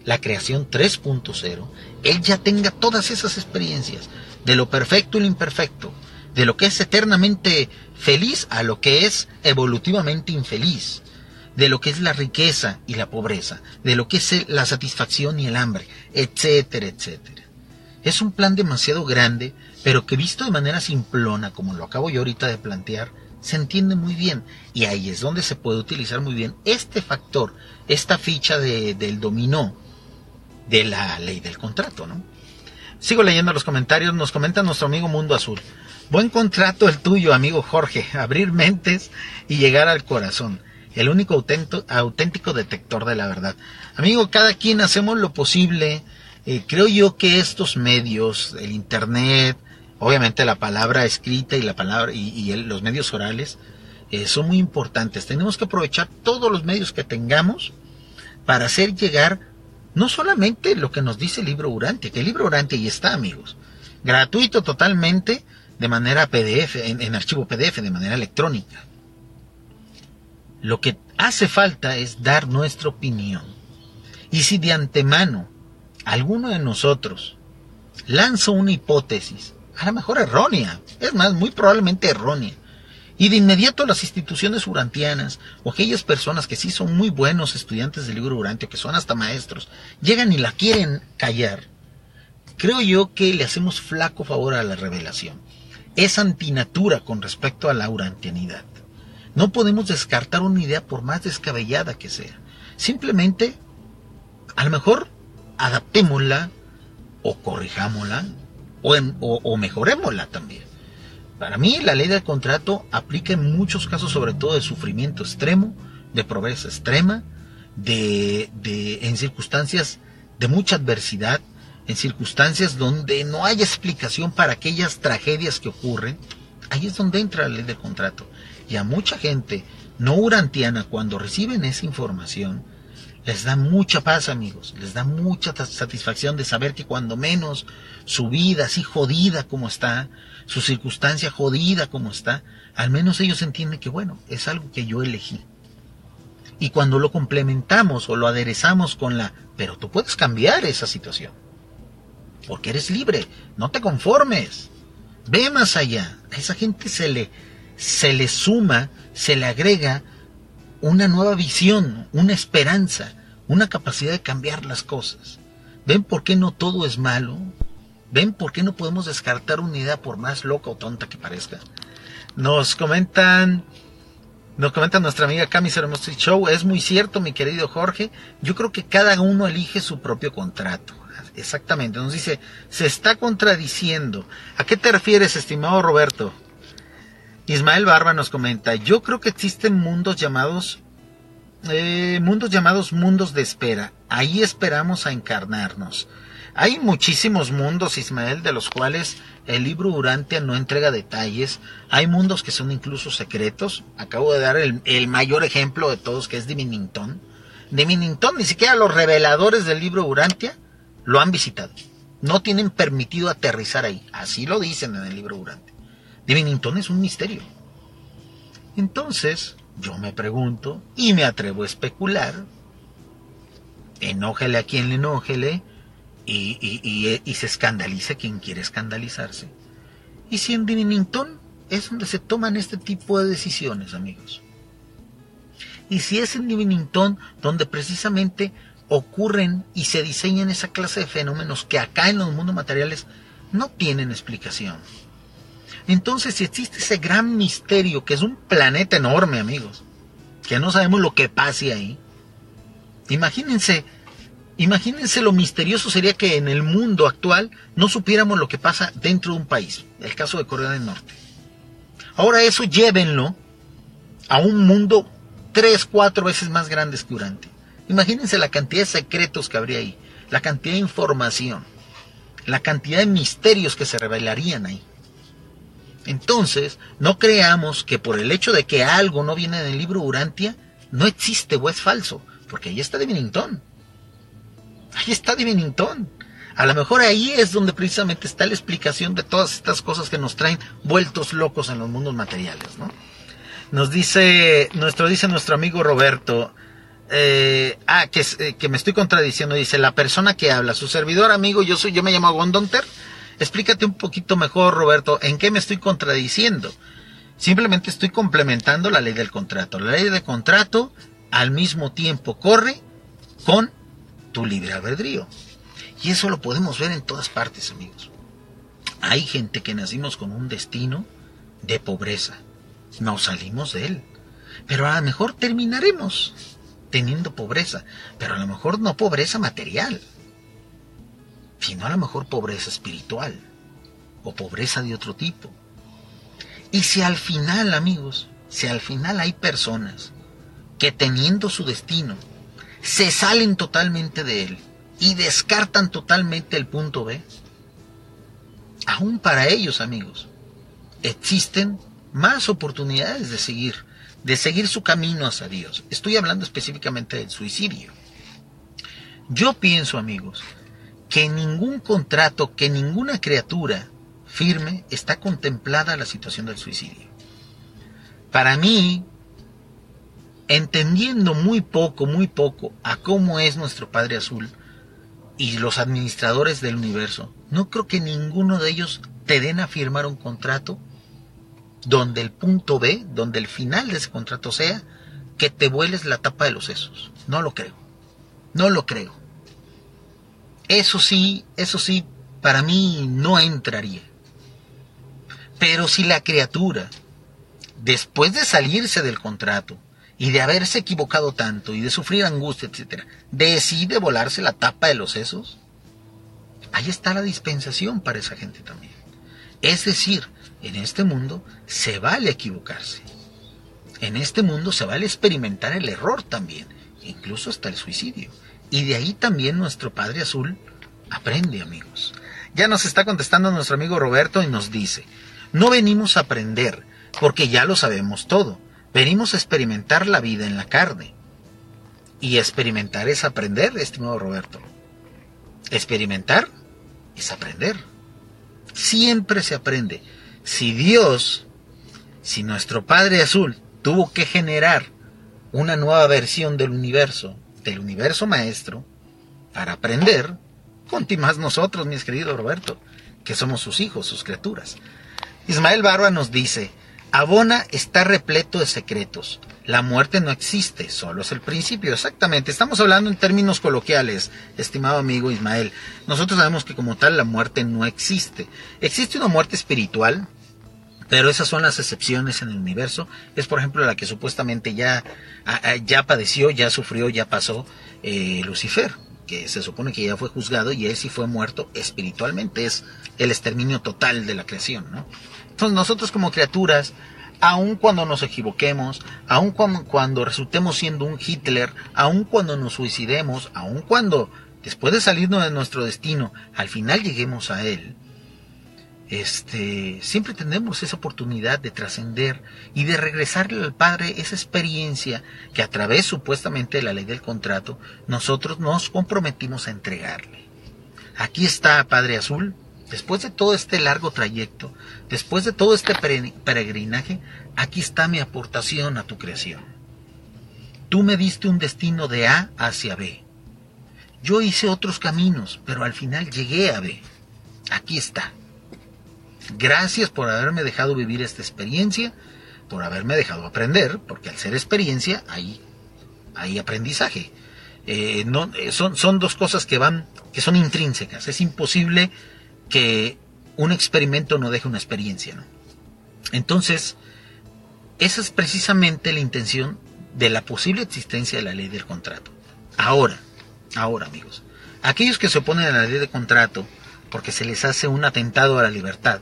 3.0, Él ya tenga todas esas experiencias de lo perfecto y lo imperfecto, de lo que es eternamente feliz a lo que es evolutivamente infeliz, de lo que es la riqueza y la pobreza, de lo que es la satisfacción y el hambre, etcétera, etcétera. Es un plan demasiado grande, pero que visto de manera simplona, como lo acabo yo ahorita de plantear, se entiende muy bien. Y ahí es donde se puede utilizar muy bien este factor, esta ficha del dominó de la ley del contrato, ¿no? Sigo leyendo los comentarios. Nos comenta nuestro amigo Mundo Azul. Buen contrato el tuyo, amigo Jorge. Abrir mentes y llegar al corazón. El único auténtico detector de la verdad. Amigo, cada quien hacemos lo posible. Creo yo que estos medios, el internet, obviamente la palabra escrita y la palabra los medios orales son muy importantes. Tenemos que aprovechar todos los medios que tengamos para hacer llegar no solamente lo que nos dice el libro Urantia, que el libro Urantia ahí está, amigos, gratuito totalmente, de manera PDF, en archivo PDF, de manera electrónica. Lo que hace falta es dar nuestra opinión. Y si de antemano alguno de nosotros lanza una hipótesis, a lo mejor errónea, es más, muy probablemente errónea, y de inmediato las instituciones urantianas, o aquellas personas que sí son muy buenos estudiantes del libro Urantia, que son hasta maestros, llegan y la quieren callar, creo yo que le hacemos flaco favor a la revelación. Es antinatura con respecto a la urantianidad. No podemos descartar una idea por más descabellada que sea. Simplemente, a lo mejor, adaptémosla, o corrijámosla, o mejorémosla también. Para mí, la ley del contrato aplica en muchos casos, sobre todo de sufrimiento extremo, de pobreza extrema, en circunstancias de mucha adversidad, en circunstancias donde no hay explicación para aquellas tragedias que ocurren. Ahí es donde entra la ley del contrato. Y a mucha gente no urantiana, cuando reciben esa información, les da mucha paz, amigos, les da mucha satisfacción de saber que cuando menos su vida así jodida como está, su circunstancia jodida como está, al menos ellos entienden que bueno, es algo que yo elegí. Y cuando lo complementamos o lo aderezamos con pero tú puedes cambiar esa situación, porque eres libre, no te conformes, ve más allá. A esa gente se le suma, se le agrega una nueva visión, una esperanza, una capacidad de cambiar las cosas. ¿Ven por qué no todo es malo? ¿Ven por qué no podemos descartar una idea por más loca o tonta que parezca? Nos comenta nuestra amiga Cami Hermoso Show. Es muy cierto, mi querido Jorge. Yo creo que cada uno elige su propio contrato. Exactamente. Nos dice, se está contradiciendo. ¿A qué te refieres, estimado Roberto? Ismael Barba nos comenta, yo creo que existen mundos llamados mundos de espera. Ahí esperamos a encarnarnos. Hay muchísimos mundos, Ismael, de los cuales el libro Urantia no entrega detalles. Hay mundos que son incluso secretos. Acabo de dar el mayor ejemplo de todos, que es Divinington. Divinington, ni siquiera los reveladores del libro Urantia lo han visitado. No tienen permitido aterrizar ahí. Así lo dicen en el libro Urantia. Divinington es un misterio. Entonces, yo me pregunto, y me atrevo a especular, enójele a quien le enójele, y se escandalice quien quiere escandalizarse. Y si en Divinington es donde se toman este tipo de decisiones, amigos. Y si es en Divinington donde precisamente ocurren y se diseñan esa clase de fenómenos que acá en los mundos materiales no tienen explicación. Entonces, si existe ese gran misterio, que es un planeta enorme, amigos, que no sabemos lo que pase ahí, imagínense lo misterioso sería que en el mundo actual no supiéramos lo que pasa dentro de un país, el caso de Corea del Norte. Ahora eso llévenlo a un mundo 3-4 veces más grande que Urantia. Imagínense la cantidad de secretos que habría ahí, la cantidad de información, la cantidad de misterios que se revelarían ahí. Entonces, no creamos que por el hecho de que algo no viene en el libro Urantia, no existe o es falso, porque ahí está Divinington. Ahí está Divinington. A lo mejor ahí es donde precisamente está la explicación de todas estas cosas que nos traen vueltos locos en los mundos materiales, ¿no? Nos dice nuestro amigo Roberto, que me estoy contradiciendo, dice, la persona que habla, su servidor amigo, yo me llamo Gondonter. Explícate un poquito mejor, Roberto, ¿en qué me estoy contradiciendo? Simplemente estoy complementando la ley del contrato. La ley del contrato al mismo tiempo corre con tu libre albedrío. Y eso lo podemos ver en todas partes, amigos. Hay gente que nacimos con un destino de pobreza, no salimos de él. Pero a lo mejor terminaremos teniendo pobreza, pero a lo mejor no pobreza material, sino a lo mejor pobreza espiritual o pobreza de otro tipo. Y si al final, amigos, si al final hay personas que teniendo su destino se salen totalmente de él y descartan totalmente el punto B, aún para ellos, amigos, existen más oportunidades de seguir su camino hacia Dios. Estoy hablando específicamente del suicidio. Yo pienso, amigos, que ningún contrato, que ninguna criatura firme está contemplada la situación del suicidio. Para mí, entendiendo muy poco a cómo es nuestro Padre Azul y los administradores del universo, no creo que ninguno de ellos te den a firmar un contrato donde el punto B, donde el final de ese contrato sea que te vueles la tapa de los sesos. No lo creo. No lo creo. Eso sí, para mí no entraría. Pero si la criatura, después de salirse del contrato y de haberse equivocado tanto y de sufrir angustia, etcétera, decide volarse la tapa de los sesos, ahí está la dispensación para esa gente también. Es decir, en este mundo se vale equivocarse. En este mundo se vale experimentar el error también, incluso hasta el suicidio. Y de ahí también nuestro Padre Azul aprende, amigos. Ya nos está contestando nuestro amigo Roberto y nos dice: no venimos a aprender, porque ya lo sabemos todo. Venimos a experimentar la vida en la carne. Y experimentar es aprender, estimado Roberto. Experimentar es aprender. Siempre se aprende. Si nuestro Padre Azul tuvo que generar una nueva versión del universo maestro, para aprender, conti más nosotros, mi querido Roberto, que somos sus hijos, sus criaturas. Ismael Barba nos dice: Abona está repleto de secretos. La muerte no existe, solo es el principio. Exactamente, estamos hablando en términos coloquiales, estimado amigo Ismael. Nosotros sabemos que como tal la muerte no existe. Existe una muerte espiritual, pero esas son las excepciones en el universo. Es por ejemplo la que supuestamente ya padeció, ya sufrió, ya pasó Lucifer, que se supone que ya fue juzgado y él sí fue muerto espiritualmente. Es el exterminio total de la creación, ¿no? Entonces nosotros como criaturas, aun cuando nos equivoquemos, aun cuando resultemos siendo un Hitler, aun cuando nos suicidemos, aun cuando después de salirnos de nuestro destino, al final lleguemos a él, siempre tendremos esa oportunidad de trascender y de regresarle al Padre esa experiencia que a través supuestamente de la ley del contrato nosotros nos comprometimos a entregarle. Aquí está, Padre Azul. Después de todo este largo trayecto, después de todo este peregrinaje, aquí está mi aportación a tu creación. Tú me diste un destino de A hacia B. Yo hice otros caminos, pero al final llegué a B. Aquí está. Gracias por haberme dejado vivir esta experiencia, por haberme dejado aprender, porque al ser experiencia hay aprendizaje. Son dos cosas que son intrínsecas. Es imposible que un experimento no deje una experiencia, ¿no? Entonces, esa es precisamente la intención de la posible existencia de la ley del contrato. Ahora, amigos, aquellos que se oponen a la ley de contrato porque se les hace un atentado a la libertad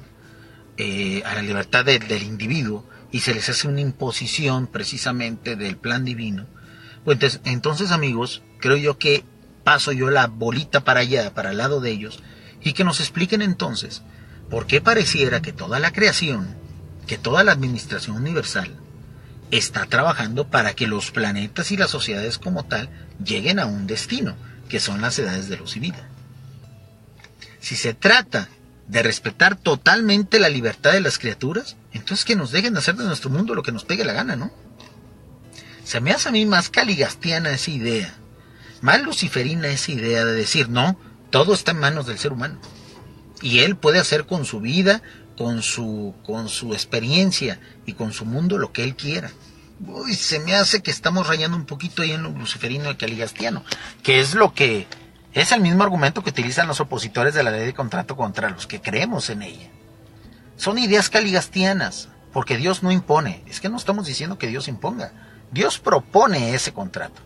del individuo, y se les hace una imposición precisamente del plan divino, pues entonces, amigos, creo yo que paso yo la bolita para allá, para el lado de ellos, y que nos expliquen entonces por qué pareciera que toda la creación, que toda la administración universal está trabajando para que los planetas y las sociedades como tal lleguen a un destino, que son las edades de luz y vida. Si se trata de respetar totalmente la libertad de las criaturas, entonces que nos dejen hacer de nuestro mundo lo que nos pegue la gana, ¿no? Se me hace a mí más caligastiana esa idea, más luciferina esa idea de decir, no, todo está en manos del ser humano. Y él puede hacer con su vida, con su experiencia y con su mundo lo que él quiera. Uy, se me hace que estamos rayando un poquito ahí en lo luciferino y caligastiano, que es lo que es el mismo argumento que utilizan los opositores de la ley de contrato contra los que creemos en ella. Son ideas caligastianas, porque Dios no impone. Es que no estamos diciendo que Dios imponga. Dios propone ese contrato.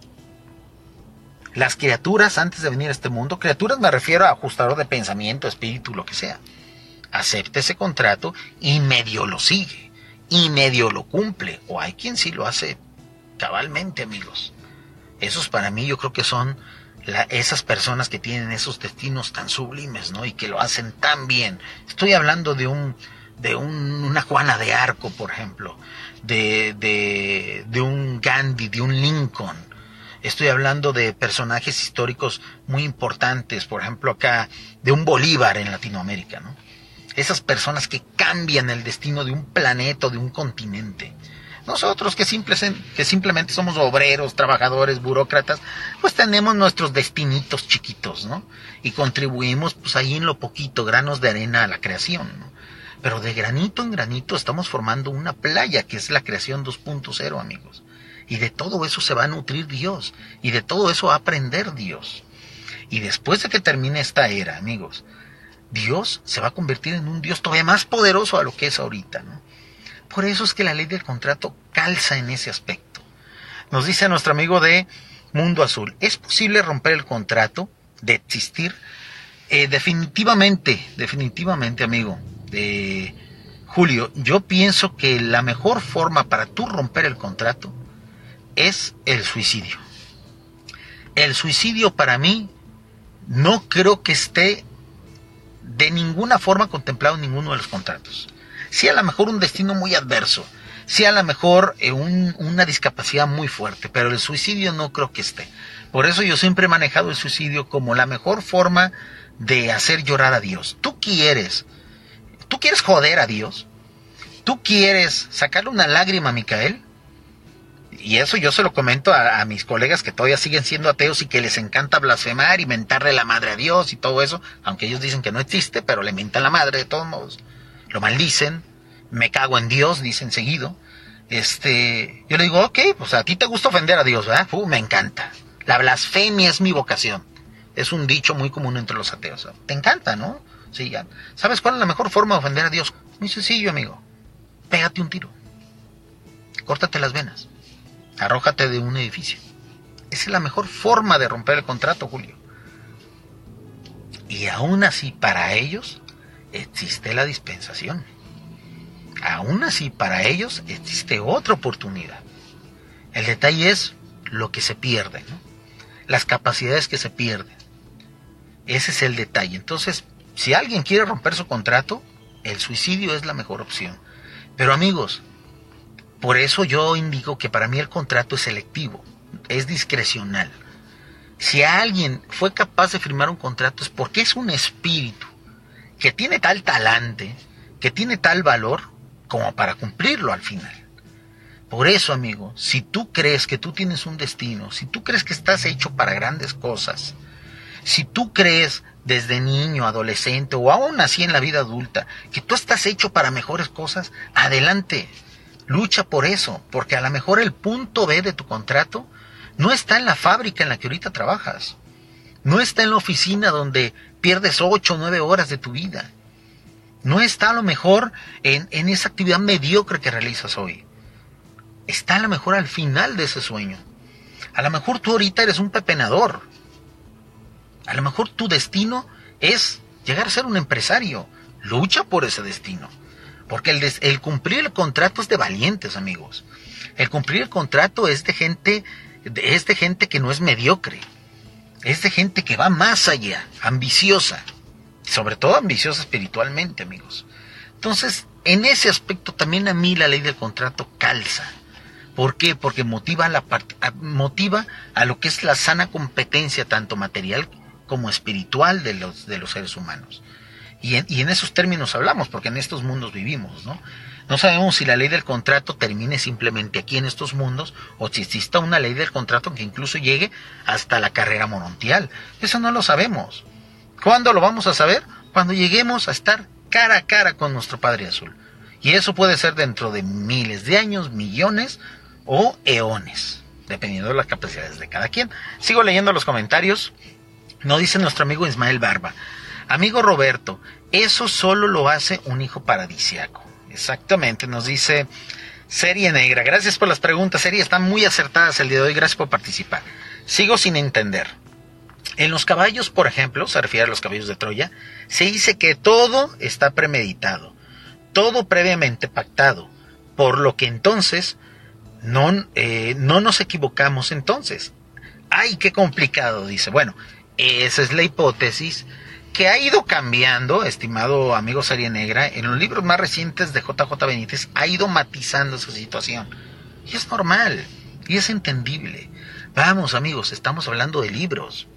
Las criaturas antes de venir a este mundo, criaturas me refiero a ajustador de pensamiento, espíritu, lo que sea, acepta ese contrato y medio lo sigue, y medio lo cumple, o hay quien sí lo hace cabalmente, amigos. Esos para mí yo creo que son esas personas que tienen esos destinos tan sublimes, ¿no? Y que lo hacen tan bien. Estoy hablando de una Juana de Arco, por ejemplo, de un Gandhi, de un Lincoln. Estoy hablando de personajes históricos muy importantes, por ejemplo acá, de un Bolívar en Latinoamérica, ¿no? Esas personas que cambian el destino de un planeta o de un continente. Nosotros que simplemente somos obreros, trabajadores, burócratas, pues tenemos nuestros destinitos chiquitos, ¿no? Y contribuimos pues ahí en lo poquito, granos de arena a la creación, ¿no? Pero de granito en granito estamos formando una playa que es la creación 2.0, amigos. Y de todo eso se va a nutrir Dios. Y de todo eso va a aprender Dios. Y después de que termine esta era, amigos, Dios se va a convertir en un Dios todavía más poderoso a lo que es ahorita, ¿no? Por eso es que la ley del contrato calza en ese aspecto. Nos dice nuestro amigo de Mundo Azul, ¿es posible romper el contrato de existir? Definitivamente, amigo. Julio, yo pienso que la mejor forma para tú romper el contrato es el suicidio. El suicidio para mí no creo que esté de ninguna forma contemplado en ninguno de los contratos. Sí, a lo mejor un destino muy adverso, sí, a lo mejor una discapacidad muy fuerte, pero el suicidio no creo que esté. Por eso yo siempre he manejado el suicidio como la mejor forma de hacer llorar a Dios. Tú quieres joder a Dios, tú quieres sacarle una lágrima a Micael, y eso yo se lo comento a mis colegas que todavía siguen siendo ateos y que les encanta blasfemar y mentarle la madre a Dios y todo eso, aunque ellos dicen que no existe, pero le mentan la madre de todos modos. Lo maldicen, me cago en Dios, dicen seguido. Yo le digo, ok, pues a ti te gusta ofender a Dios, ¿verdad? Me encanta. La blasfemia es mi vocación. Es un dicho muy común entre los ateos. Te encanta, ¿no? Sí, ya. ¿Sabes cuál es la mejor forma de ofender a Dios? Muy sencillo, amigo. Pégate un tiro. Córtate las venas. Arrójate de un edificio. Esa es la mejor forma de romper el contrato, Julio. Y aún así, para ellos existe la dispensación. Aún así, para ellos existe otra oportunidad. El detalle es lo que se pierde, ¿no? Las capacidades que se pierden. Ese es el detalle. Entonces, si alguien quiere romper su contrato, el suicidio es la mejor opción. Pero amigos, por eso yo indico que para mí el contrato es selectivo, es discrecional. Si alguien fue capaz de firmar un contrato es porque es un espíritu que tiene tal talante, que tiene tal valor, como para cumplirlo al final. Por eso, amigo, si tú crees que tú tienes un destino, si tú crees que estás hecho para grandes cosas, si tú crees desde niño, adolescente o aún así en la vida adulta, que tú estás hecho para mejores cosas, adelante, lucha por eso, porque a lo mejor el punto B de tu contrato no está en la fábrica en la que ahorita trabajas, no está en la oficina donde pierdes 8 o 9 horas de tu vida, no está a lo mejor en esa actividad mediocre que realizas hoy, está a lo mejor al final de ese sueño. A lo mejor tú ahorita eres un pepenador, a lo mejor tu destino es llegar a ser un empresario. Lucha por ese destino, porque el cumplir el contrato es de valientes, amigos. El cumplir el contrato es de gente que no es mediocre, es de gente que va más allá, ambiciosa, sobre todo ambiciosa espiritualmente, amigos. Entonces, en ese aspecto también a mí la ley del contrato calza. ¿Por qué? Porque motiva a lo que es la sana competencia, tanto material como espiritual de los seres humanos. Y en esos términos hablamos, porque en estos mundos vivimos, ¿no? No sabemos si la ley del contrato termine simplemente aquí en estos mundos, o si exista una ley del contrato que incluso llegue hasta la carrera morontial. Eso no lo sabemos. ¿Cuándo lo vamos a saber? Cuando lleguemos a estar cara a cara con nuestro Padre Azul. Y eso puede ser dentro de miles de años, millones o eones, dependiendo de las capacidades de cada quien. Sigo leyendo los comentarios. Nos dice nuestro amigo Ismael Barba: amigo Roberto, eso solo lo hace un hijo paradisiaco. Exactamente, nos dice Serie Negra. Gracias por las preguntas, Serie, están muy acertadas el día de hoy, gracias por participar. Sigo sin entender. En los caballos, por ejemplo, se refiere a los caballos de Troya, se dice que todo está premeditado, todo previamente pactado, por lo que entonces no nos equivocamos entonces. ¡Ay, qué complicado! Dice. Bueno, esa es la hipótesis que ha ido cambiando, estimado amigo Serie Negra. En los libros más recientes de JJ Benítez ha ido matizando esa situación. Y es normal, y es entendible. Vamos, amigos, estamos hablando de libros.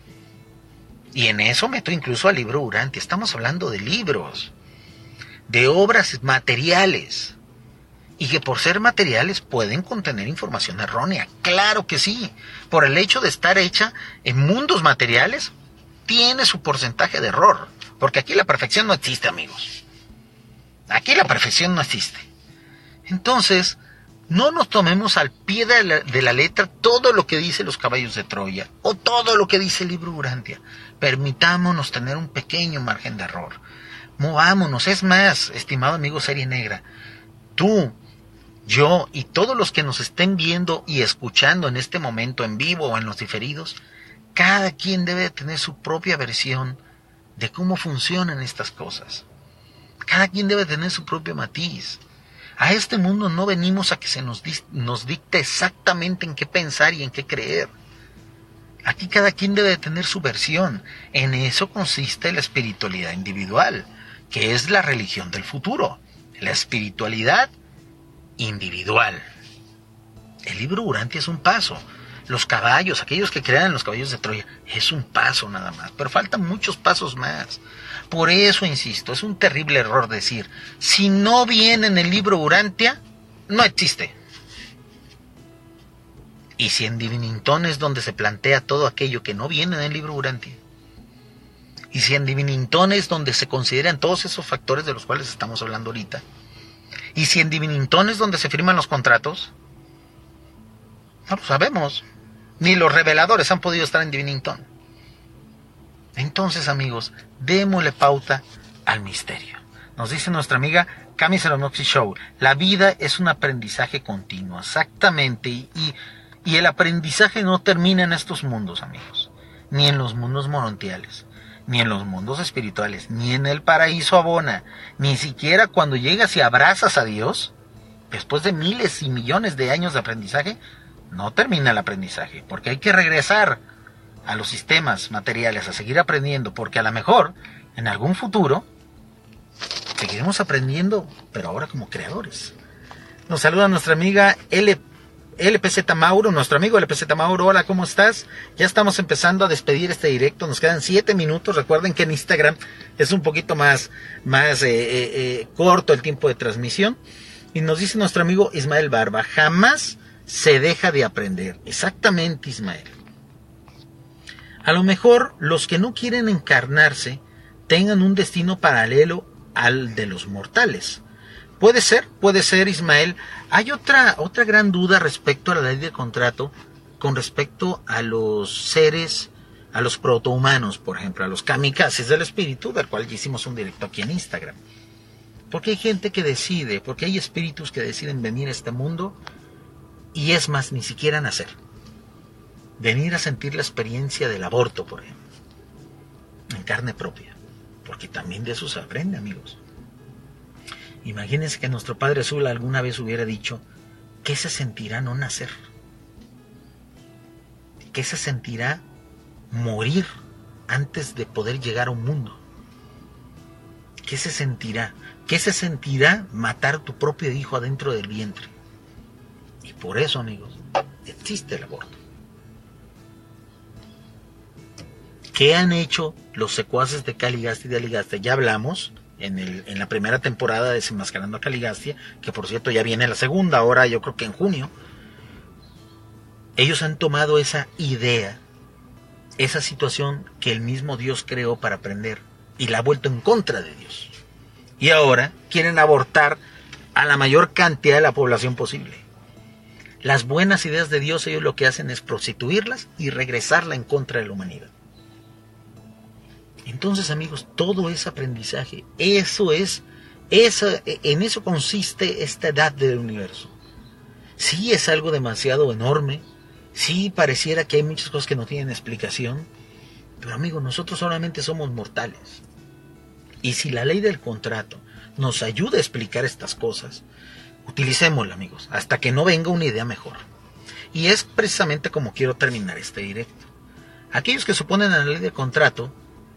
Y en eso meto incluso al libro Urantia. Estamos hablando de libros, de obras materiales. Y que por ser materiales pueden contener información errónea. Claro que sí. Por el hecho de estar hecha en mundos materiales, tiene su porcentaje de error. Porque aquí la perfección no existe, amigos. Aquí la perfección no existe. Entonces, no nos tomemos al pie de la letra todo lo que dice los caballos de Troya. O todo lo que dice el libro Urantia. Permitámonos tener un pequeño margen de error. Movámonos. Es más, estimado amigo Serie Negra, tú, yo y todos los que nos estén viendo y escuchando en este momento en vivo o en los diferidos, cada quien debe tener su propia versión de cómo funcionan estas cosas. Cada quien debe tener su propio matiz. A este mundo no venimos a que se nos dicte exactamente en qué pensar y en qué creer. Aquí cada quien debe tener su versión. En eso consiste la espiritualidad individual, que es la religión del futuro. La espiritualidad individual. El libro Urantia es un paso. Los caballos, aquellos que crean en los caballos de Troya, es un paso nada más. Pero faltan muchos pasos más. Por eso, insisto, es un terrible error decir, si no viene en el libro Urantia, no existe. Y si en Divinintón es donde se plantea todo aquello que no viene en el libro Urantia, y si en Divinintón es donde se consideran todos esos factores de los cuales estamos hablando ahorita, y si en Divinintón es donde se firman los contratos, no lo sabemos. Ni los reveladores han podido estar en Divinintón. Entonces, amigos, démosle pauta al misterio. Nos dice nuestra amiga Cami Ceronoxi Show, la vida es un aprendizaje continuo, exactamente, y el aprendizaje no termina en estos mundos, amigos, ni en los mundos morontiales, ni en los mundos espirituales, ni en el paraíso abona, ni siquiera cuando llegas y abrazas a Dios, después de miles y millones de años de aprendizaje, no termina el aprendizaje, porque hay que regresar a los sistemas materiales, a seguir aprendiendo, porque a lo mejor, en algún futuro, seguiremos aprendiendo, pero ahora como creadores. Nos saluda nuestra amiga LPZ Mauro, nuestro amigo LPZ Mauro. Hola, ¿cómo estás? Ya estamos empezando a despedir este directo, nos quedan 7 minutos. Recuerden que en Instagram es un poquito más corto el tiempo de transmisión. Y nos dice nuestro amigo Ismael Barba, jamás se deja de aprender. Exactamente, Ismael. A lo mejor los que no quieren encarnarse tengan un destino paralelo al de los mortales. Puede ser, Ismael. Hay otra gran duda respecto a la ley de contrato con respecto a los seres, a los protohumanos, por ejemplo, a los kamikazes del espíritu, del cual ya hicimos un directo aquí en Instagram. Porque hay gente que decide, porque hay espíritus que deciden venir a este mundo y es más, ni siquiera nacer. Venir a sentir la experiencia del aborto, por ejemplo, en carne propia. Porque también de eso se aprende, amigos. Imagínense que nuestro Padre Azul alguna vez hubiera dicho, ¿qué se sentirá no nacer? ¿Qué se sentirá morir antes de poder llegar a un mundo? ¿Qué se sentirá? ¿Qué se sentirá matar tu propio hijo adentro del vientre? Y por eso, amigos, existe el aborto. ¿Qué han hecho los secuaces de Caligastia y de Aligastia? Ya hablamos en la primera temporada de Desenmascarando a Caligastia, que por cierto ya viene la segunda, ahora yo creo que en junio. Ellos han tomado esa idea, esa situación que el mismo Dios creó para aprender, y la ha vuelto en contra de Dios. Y ahora quieren abortar a la mayor cantidad de la población posible. Las buenas ideas de Dios, ellos lo que hacen es prostituirlas y regresarla en contra de la humanidad. Entonces, amigos, todo es aprendizaje. Eso es En eso consiste esta edad del universo. Sí es algo demasiado enorme, sí pareciera que hay muchas cosas que no tienen explicación, pero amigo, nosotros solamente somos mortales. Y si la ley del contrato nos ayuda a explicar estas cosas, utilicémosla, amigos, hasta que no venga una idea mejor. Y es precisamente como quiero terminar este directo. Aquellos que se oponen a la ley del contrato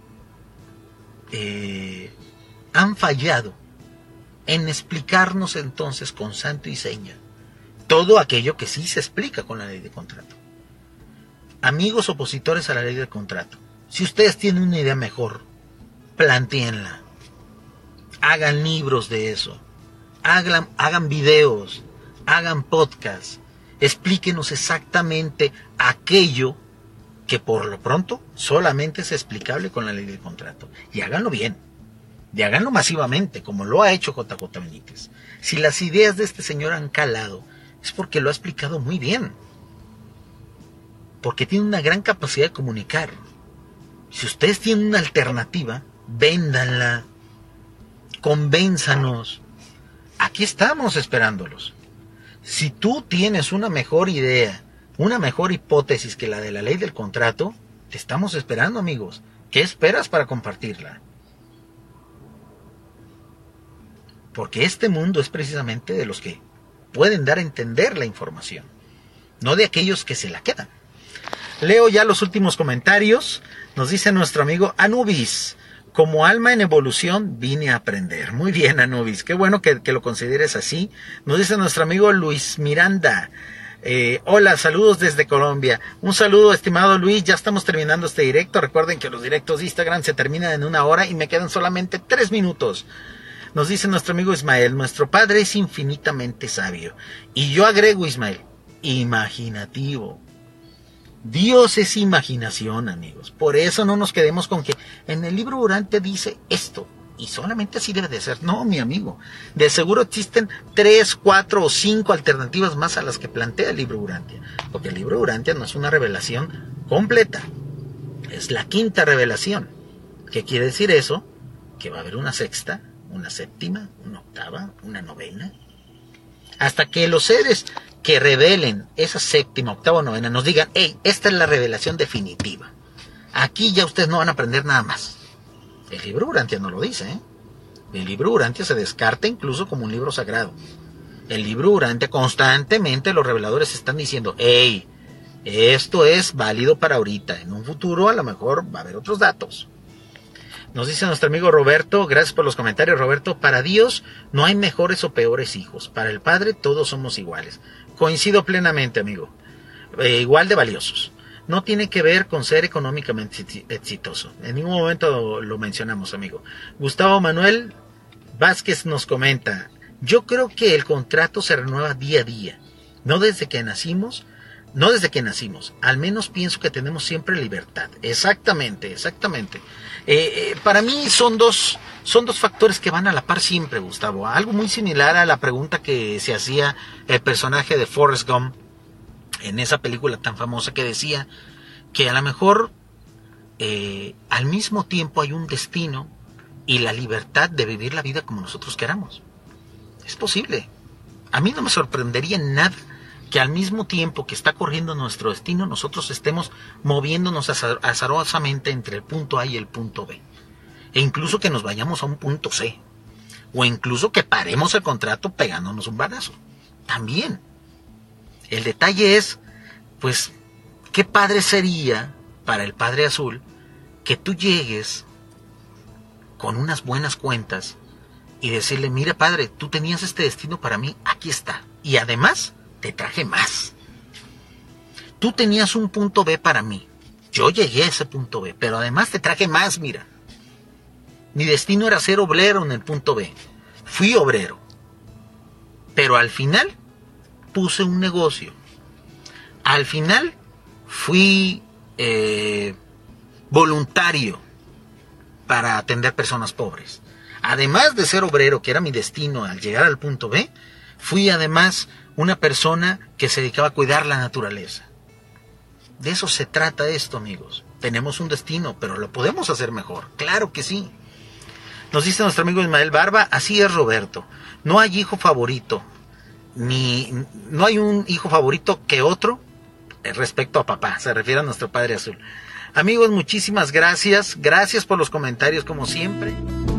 han fallado en explicarnos entonces con santo y seña todo aquello que sí se explica con la ley de contrato. Amigos opositores a la ley del contrato, si ustedes tienen una idea mejor, plantéenla, hagan libros de eso, hagan videos, hagan podcasts, explíquenos exactamente aquello que por lo pronto solamente es explicable con la ley del contrato, y háganlo bien. Y háganlo masivamente, como lo ha hecho JJ Benítez. Si las ideas de este señor han calado, es porque lo ha explicado muy bien. Porque tiene una gran capacidad de comunicar. Si ustedes tienen una alternativa, véndanla. Convénzanos. Aquí estamos esperándolos. Si tú tienes una mejor idea, una mejor hipótesis que la de la ley del contrato, te estamos esperando, amigos. ¿Qué esperas para compartirla? Porque este mundo es precisamente de los que pueden dar a entender la información, no de aquellos que se la quedan. Leo ya los últimos comentarios. Nos dice nuestro amigo Anubis: como alma en evolución vine a aprender. Muy bien, Anubis, qué bueno que lo consideres así. Nos dice nuestro amigo Luis Miranda: hola, saludos desde Colombia. Un saludo, estimado Luis, ya estamos terminando este directo. Recuerden que los directos de Instagram se terminan en 1 hora y me quedan solamente 3 minutos. Nos dice nuestro amigo Ismael: nuestro Padre es infinitamente sabio. Y yo agrego, Ismael, imaginativo. Dios es imaginación, amigos. Por eso no nos quedemos con que en el libro Urantia dice esto, y solamente así debe de ser. No, mi amigo. De seguro existen 3, 4 o 5 alternativas más a las que plantea el libro Urantia. Porque el libro Urantia no es una revelación completa. Es la 5ª revelación. ¿Qué quiere decir eso? Que va a haber una 6ª, una 7ª, una 8ª, una 9ª. Hasta que los seres que revelen esa 7ª, 8ª o 9ª nos digan: hey, esta es la revelación definitiva. Aquí ya ustedes no van a aprender nada más. El libro Urantia no lo dice, ¿eh? El libro Urantia se descarta incluso como un libro sagrado. El libro Urantia constantemente los reveladores están diciendo: hey, esto es válido para ahorita. En un futuro a lo mejor va a haber otros datos. Nos dice nuestro amigo Roberto: gracias por los comentarios, Roberto. Para Dios no hay mejores o peores hijos. Para el Padre todos somos iguales. Coincido plenamente, amigo. Igual de valiosos. No tiene que ver con ser económicamente exitoso. En ningún momento lo mencionamos, amigo. Gustavo Manuel Vázquez nos comenta: yo creo que el contrato se renueva día a día. No desde que nacimos. Al menos pienso que tenemos siempre libertad. Exactamente. Para mí son dos factores que van a la par siempre, Gustavo. Algo muy similar a la pregunta que se hacía el personaje de Forrest Gump en esa película tan famosa, que decía que a lo mejor al mismo tiempo hay un destino y la libertad de vivir la vida como nosotros queramos. Es posible. A mí no me sorprendería nada que al mismo tiempo que está corriendo nuestro destino, nosotros estemos moviéndonos azarosamente entre el punto A y el punto B. E incluso que nos vayamos a un punto C. O incluso que paremos el contrato pegándonos un balazo. También. El detalle es, pues, qué padre sería para el Padre Azul que tú llegues con unas buenas cuentas y decirle: mira, Padre, tú tenías este destino para mí, aquí está. Y además te traje más. Tú tenías un punto B para mí. Yo llegué a ese punto B, pero además te traje más, mira. Mi destino era ser obrero en el punto B. Fui obrero. Pero al final puse un negocio. Al final fui voluntario para atender personas pobres. Además de ser obrero, que era mi destino al llegar al punto B, fui además una persona que se dedicaba a cuidar la naturaleza. De eso se trata esto, amigos. Tenemos un destino, pero lo podemos hacer mejor. Claro que sí. Nos dice nuestro amigo Ismael Barba, así es, Roberto, no hay hijo favorito, no hay un hijo favorito que otro respecto a papá, se refiere a nuestro Padre Azul. Amigos, muchísimas gracias por los comentarios como siempre.